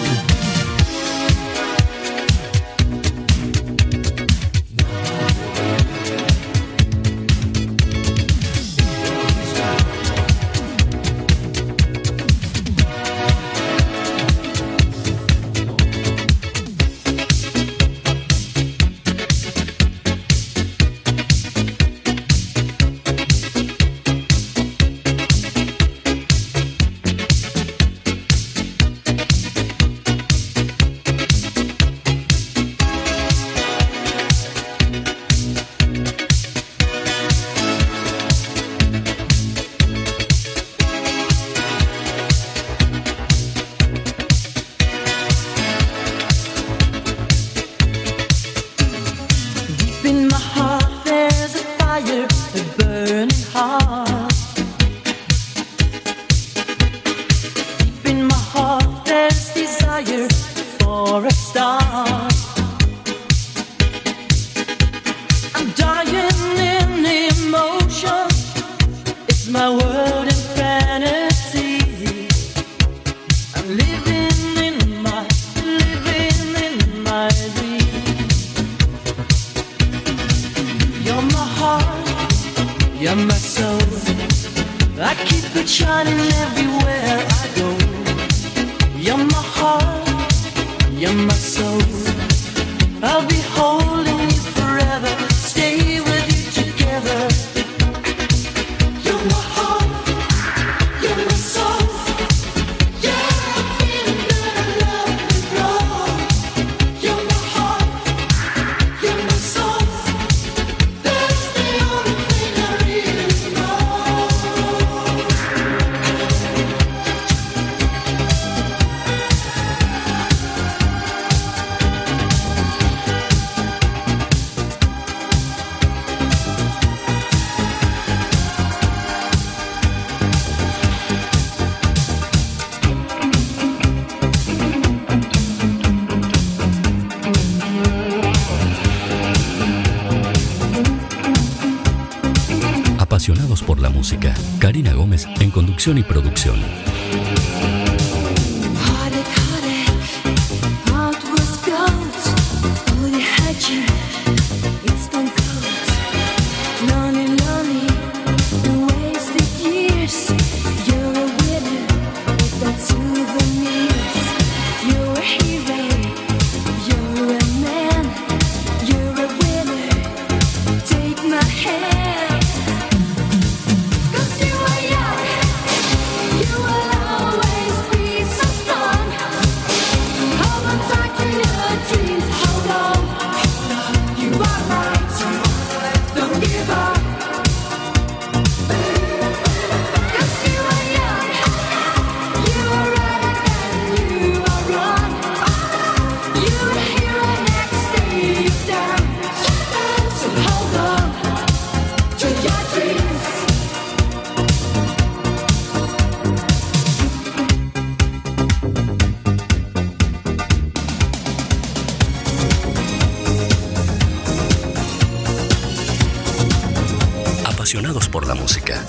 You're my soul. I keep it shining everywhere I go. You're my heart. You're my soul. I'll be holding you forever. Stay with you together. You're my heart. You're my soul. Yeah, I'm feeling good. I love you, Lord. You're my heart. You're my soul. That's the only thing I really know. Apasionados por la música. Karina Gómez en conducción y producción. Heartache, heartache, heart was gold. All you had you, it's gone cold. Lonely, lonely, and wasted years. You're a winner with that souvenirs. You're a hero, you're a man, you're a winner. Take my hand. 'Cause you are young, you will always be so strong. Hold on tight to your dreams, hold on. You are right, don't give up. 'Cause you are young, you are right and you are wrong. You're a hero next day you're down. So hold on to your dreams. Apasionados por la música.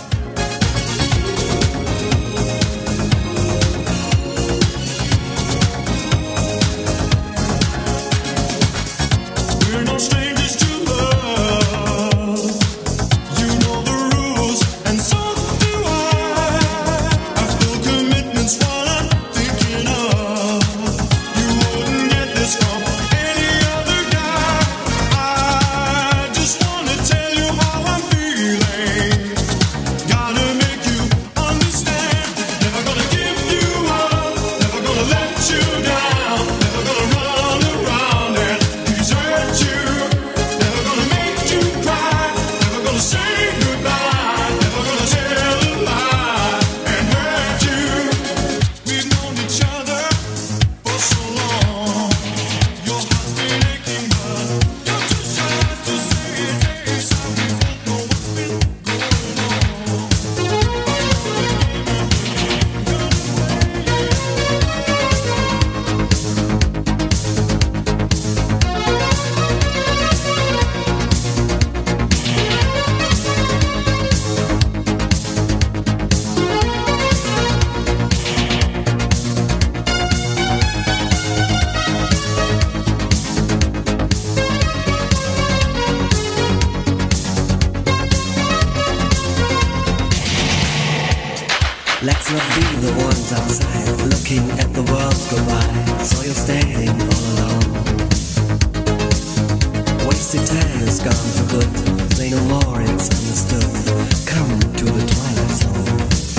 We're no strangers to love. You know the rules, and so do I. I've still commitments while I'm thinking of. You wouldn't get this from any other guy. I just wanna tell you how I'm feeling. Gotta make you understand. Never gonna give you up. Never gonna let you down. Never gonna run around and desert you. Never gonna make you cry. Never gonna say goodbye. Never gonna tell a lie and hurt you. We've known each other for so long. Your heart's been aching, but you're too shy to say it. Hey, sorry, don't know what's been going on. Let's not be the ones outside looking at the world go by. So you're standing all alone. Wasted time is gone for good. Say no more, it's understood. Come to the twilight zone.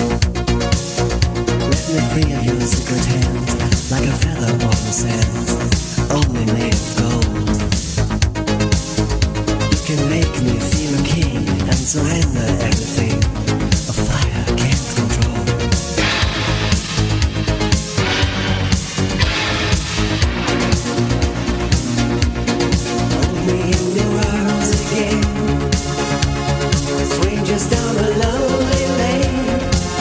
Let me feel your secret hand, like a feather on the sand, only made of gold. You can make me feel a king and surrender everything a fire can't control. Hold me in your arms again. Strangers down a lonely lane.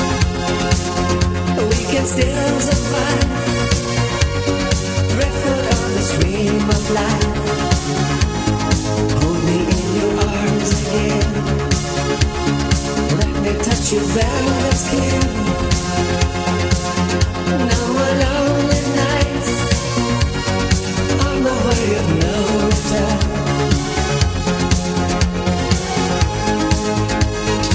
We can still survive. Drifted on the stream of life. Hold me in your arms again. Let me touch your velvet skin. No more lonely nights on the way of no return.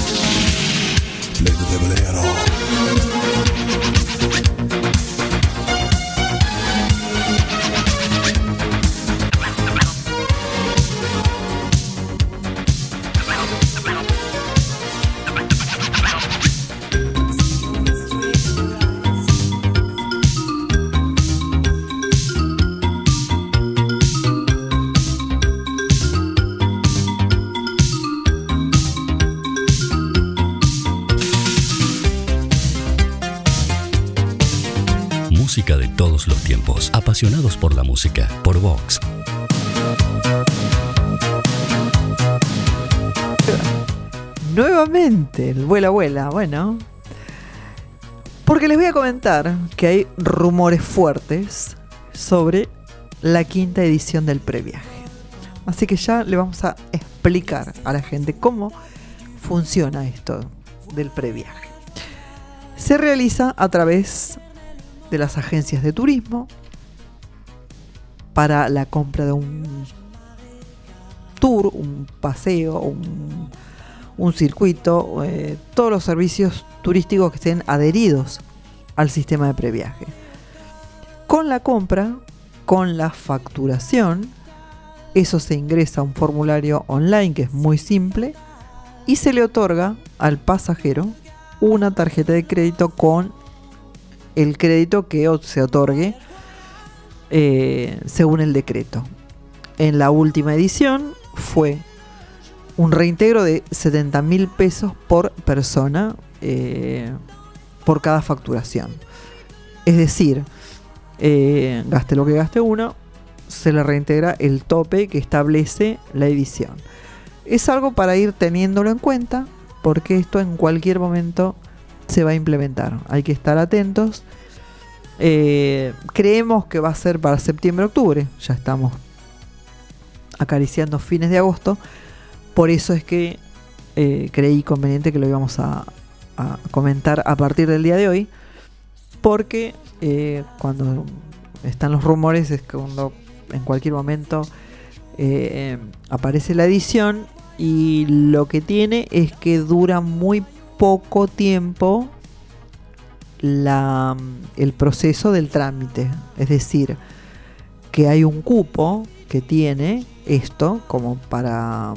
música de todos los tiempos. Apasionados por la música, por Vox. Nuevamente, el vuela vuela, bueno. Porque les voy a comentar que hay rumores fuertes sobre la quinta edición del previaje. Así que ya le vamos a explicar a la gente cómo funciona esto del previaje. Se realiza a través de las agencias de turismo para la compra de un tour, un paseo, un, un circuito, eh, todos los servicios turísticos que estén adheridos al sistema de previaje. Con la compra, con la facturación, eso se ingresa a un formulario online que es muy simple y se le otorga al pasajero una tarjeta de crédito con el crédito que se otorgue eh, según el decreto. En la última edición fue un reintegro de setenta mil pesos por persona eh, por cada facturación. Es decir, eh, gaste lo que gaste uno, se le reintegra el tope que establece la edición. Es algo para ir teniéndolo en cuenta porque esto en cualquier momento se va a implementar. Hay que estar atentos. Eh, creemos que va a ser para septiembre-octubre. Ya estamos acariciando fines de agosto. Por eso es que eh, creí conveniente que lo íbamos a, a comentar a partir del día de hoy. Porque eh, cuando están los rumores es cuando en cualquier momento eh, aparece la edición. Y lo que tiene es que dura muy poco tiempo la, el proceso del trámite. Es decir, que hay un cupo que tiene esto como para,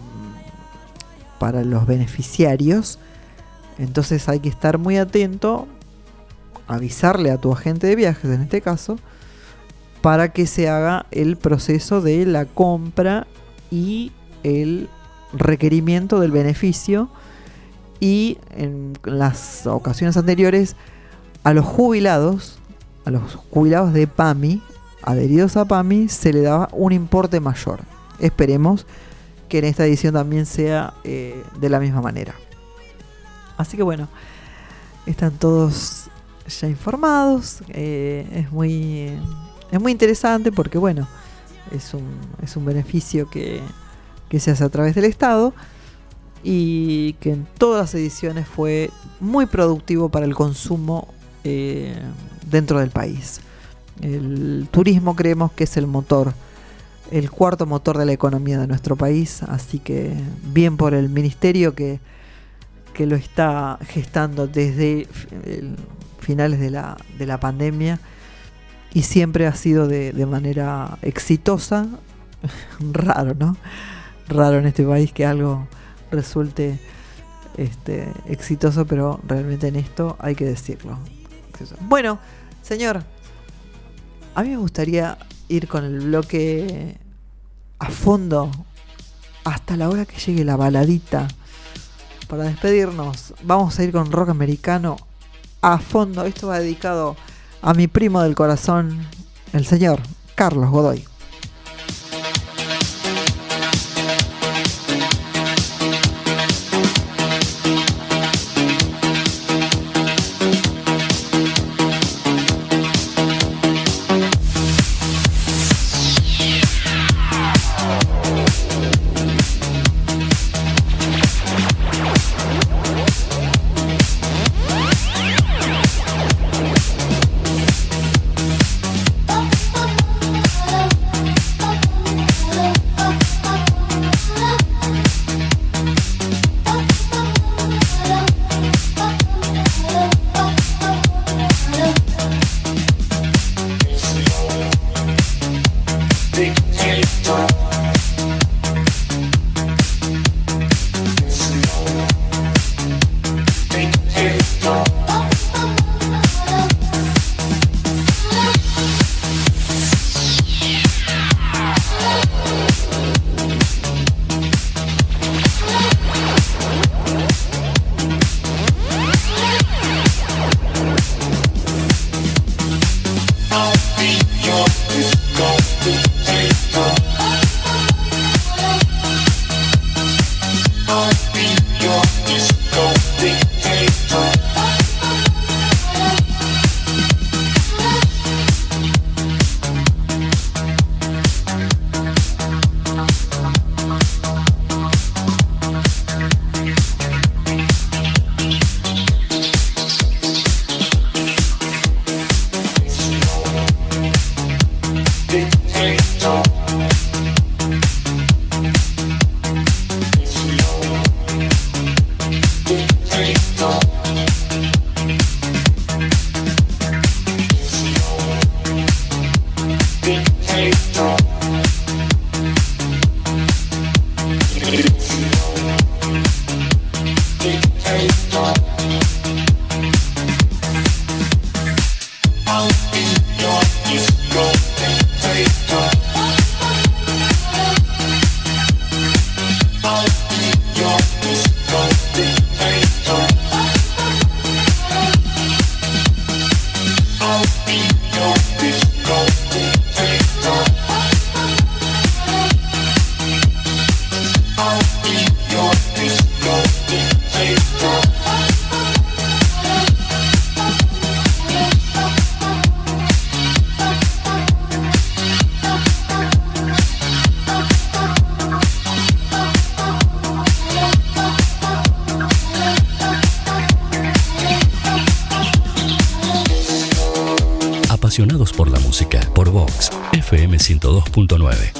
para los beneficiarios. Entonces hay que estar muy atento, avisarle a tu agente de viajes en este caso, para que se haga el proceso de la compra y el requerimiento del beneficio. Y en las ocasiones anteriores a los jubilados, a los jubilados de PAMI, adheridos a PAMI, se le daba un importe mayor. Esperemos que en esta edición también sea eh, de la misma manera. Así que bueno, están todos ya informados. Eh, es muy es muy interesante porque bueno, es un, es un beneficio que que se hace a través del Estado y que en todas las ediciones fue muy productivo para el consumo eh, dentro del país. El turismo creemos que es el motor, el cuarto motor de la economía de nuestro país, así que bien por el ministerio que, que lo está gestando desde el, finales de la, de la pandemia y siempre ha sido de, de manera exitosa. Raro, ¿no? Raro en este país que algo resulte este, exitoso, pero realmente en esto hay que decirlo. Bueno, señor, a mí me gustaría ir con el bloque a fondo hasta la hora que llegue la baladita. Para despedirnos, vamos a ir con rock americano a fondo. Esto va dedicado a mi primo del corazón, el señor Carlos Godoy. Oh, your disco dictator. Apasionados por la música, por Vox, F M ciento dos punto nueve.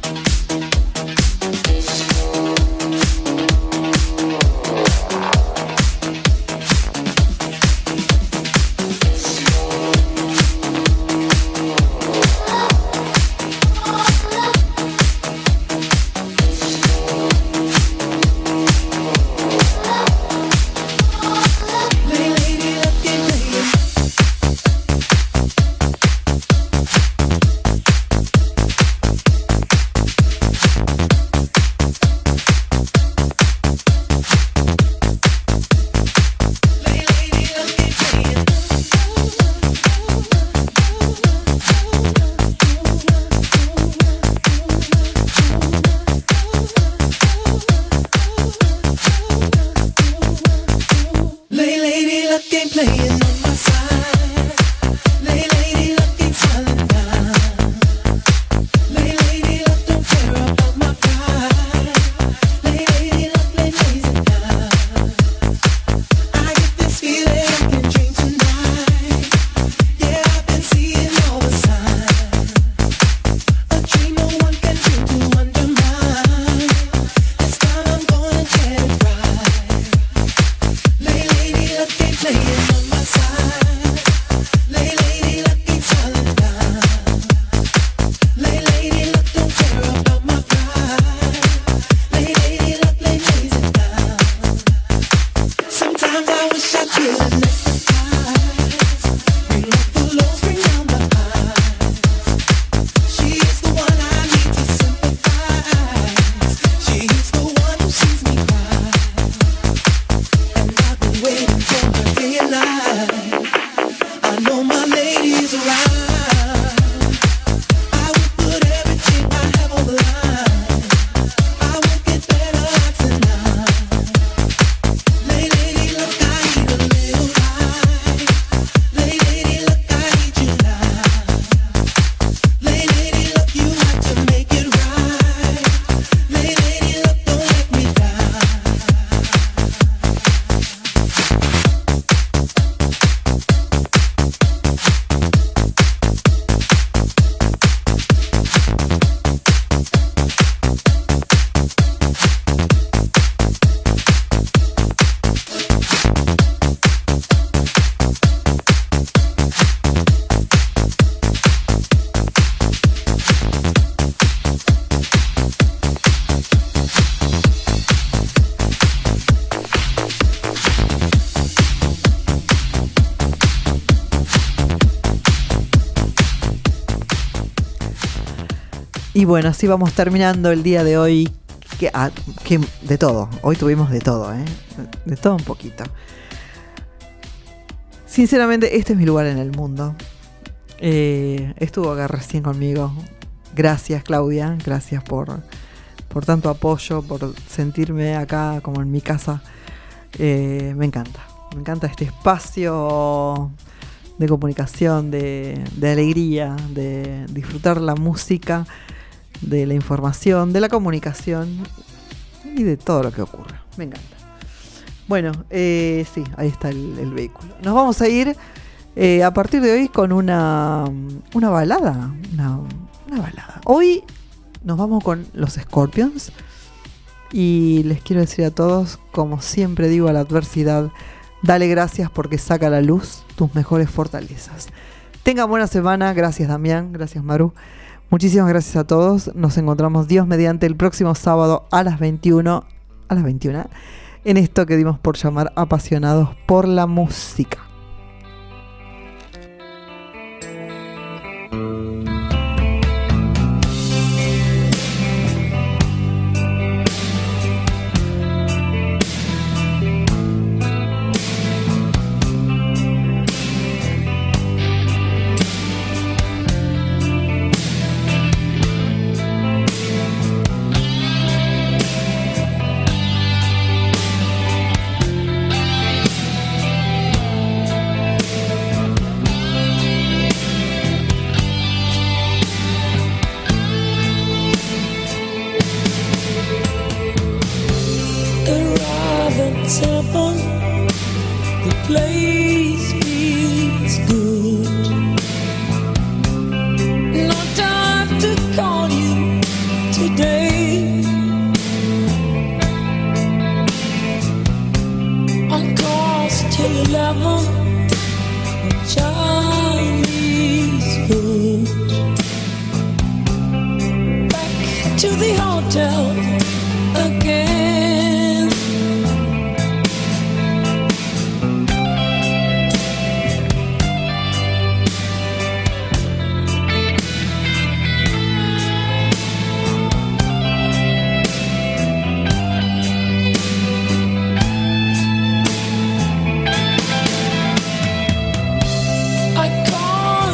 Y bueno, así vamos terminando el día de hoy. Que, ah, que de todo. Hoy tuvimos de todo, ¿eh? De todo un poquito. Sinceramente, este es mi lugar en el mundo. Eh, estuvo acá recién conmigo. Gracias, Claudia. Gracias por, por tanto apoyo, por sentirme acá como en mi casa. Eh, me encanta, me encanta este espacio de comunicación, de, de alegría, de disfrutar la música, de la información, de la comunicación y de todo lo que ocurra. Me encanta. Bueno, eh, sí, ahí está el, el vehículo. Nos vamos a ir eh, a partir de hoy con una, una balada, una, una balada. Hoy nos vamos con los Scorpions y les quiero decir a todos, como siempre digo a la adversidad, dale gracias porque saca a la luz tus mejores fortalezas. Tengan buena semana. Gracias Damián, gracias Maru. Muchísimas gracias a todos. Nos encontramos Dios mediante el próximo sábado a las veintiuna, a las veintiuna, en esto que dimos por llamar Apasionados por la Música.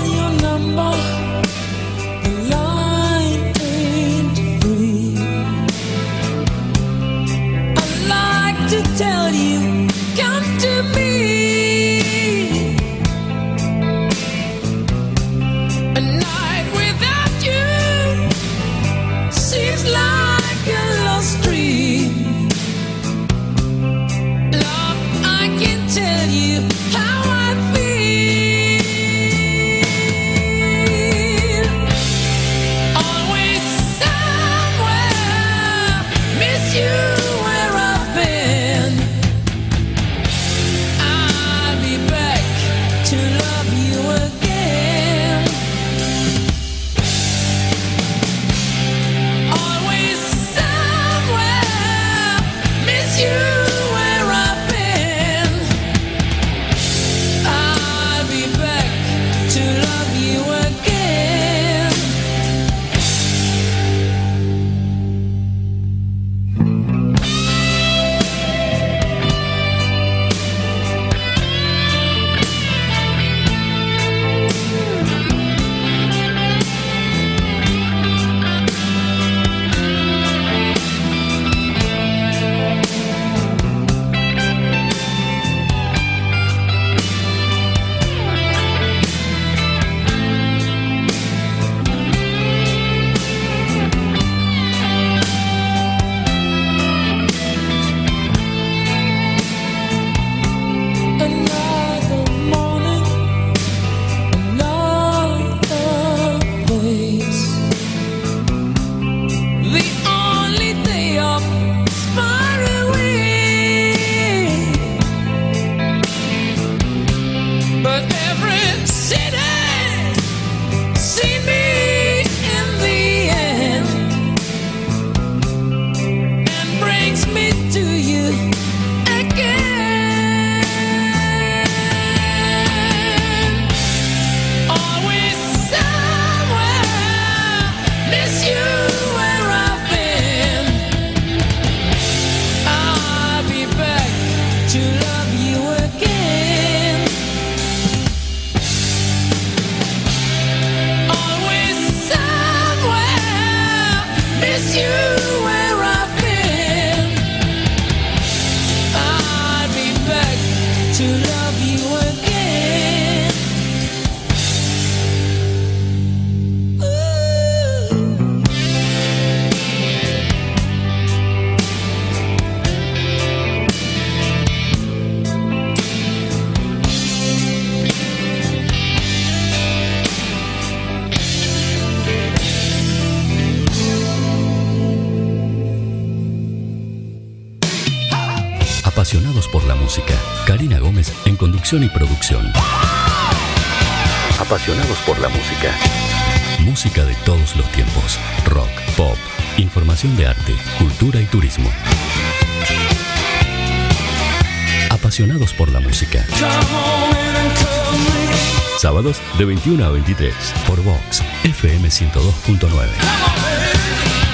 The line ain't free. to love you again. Apasionados por la música. Karina Gómez en conducción y producción. Apasionados por la música. Música de todos los tiempos. Rock, pop, información de arte, cultura y turismo. Apasionados por la música. Sábados de veintiuno a veintitrés por Vox F M ciento dos punto nueve.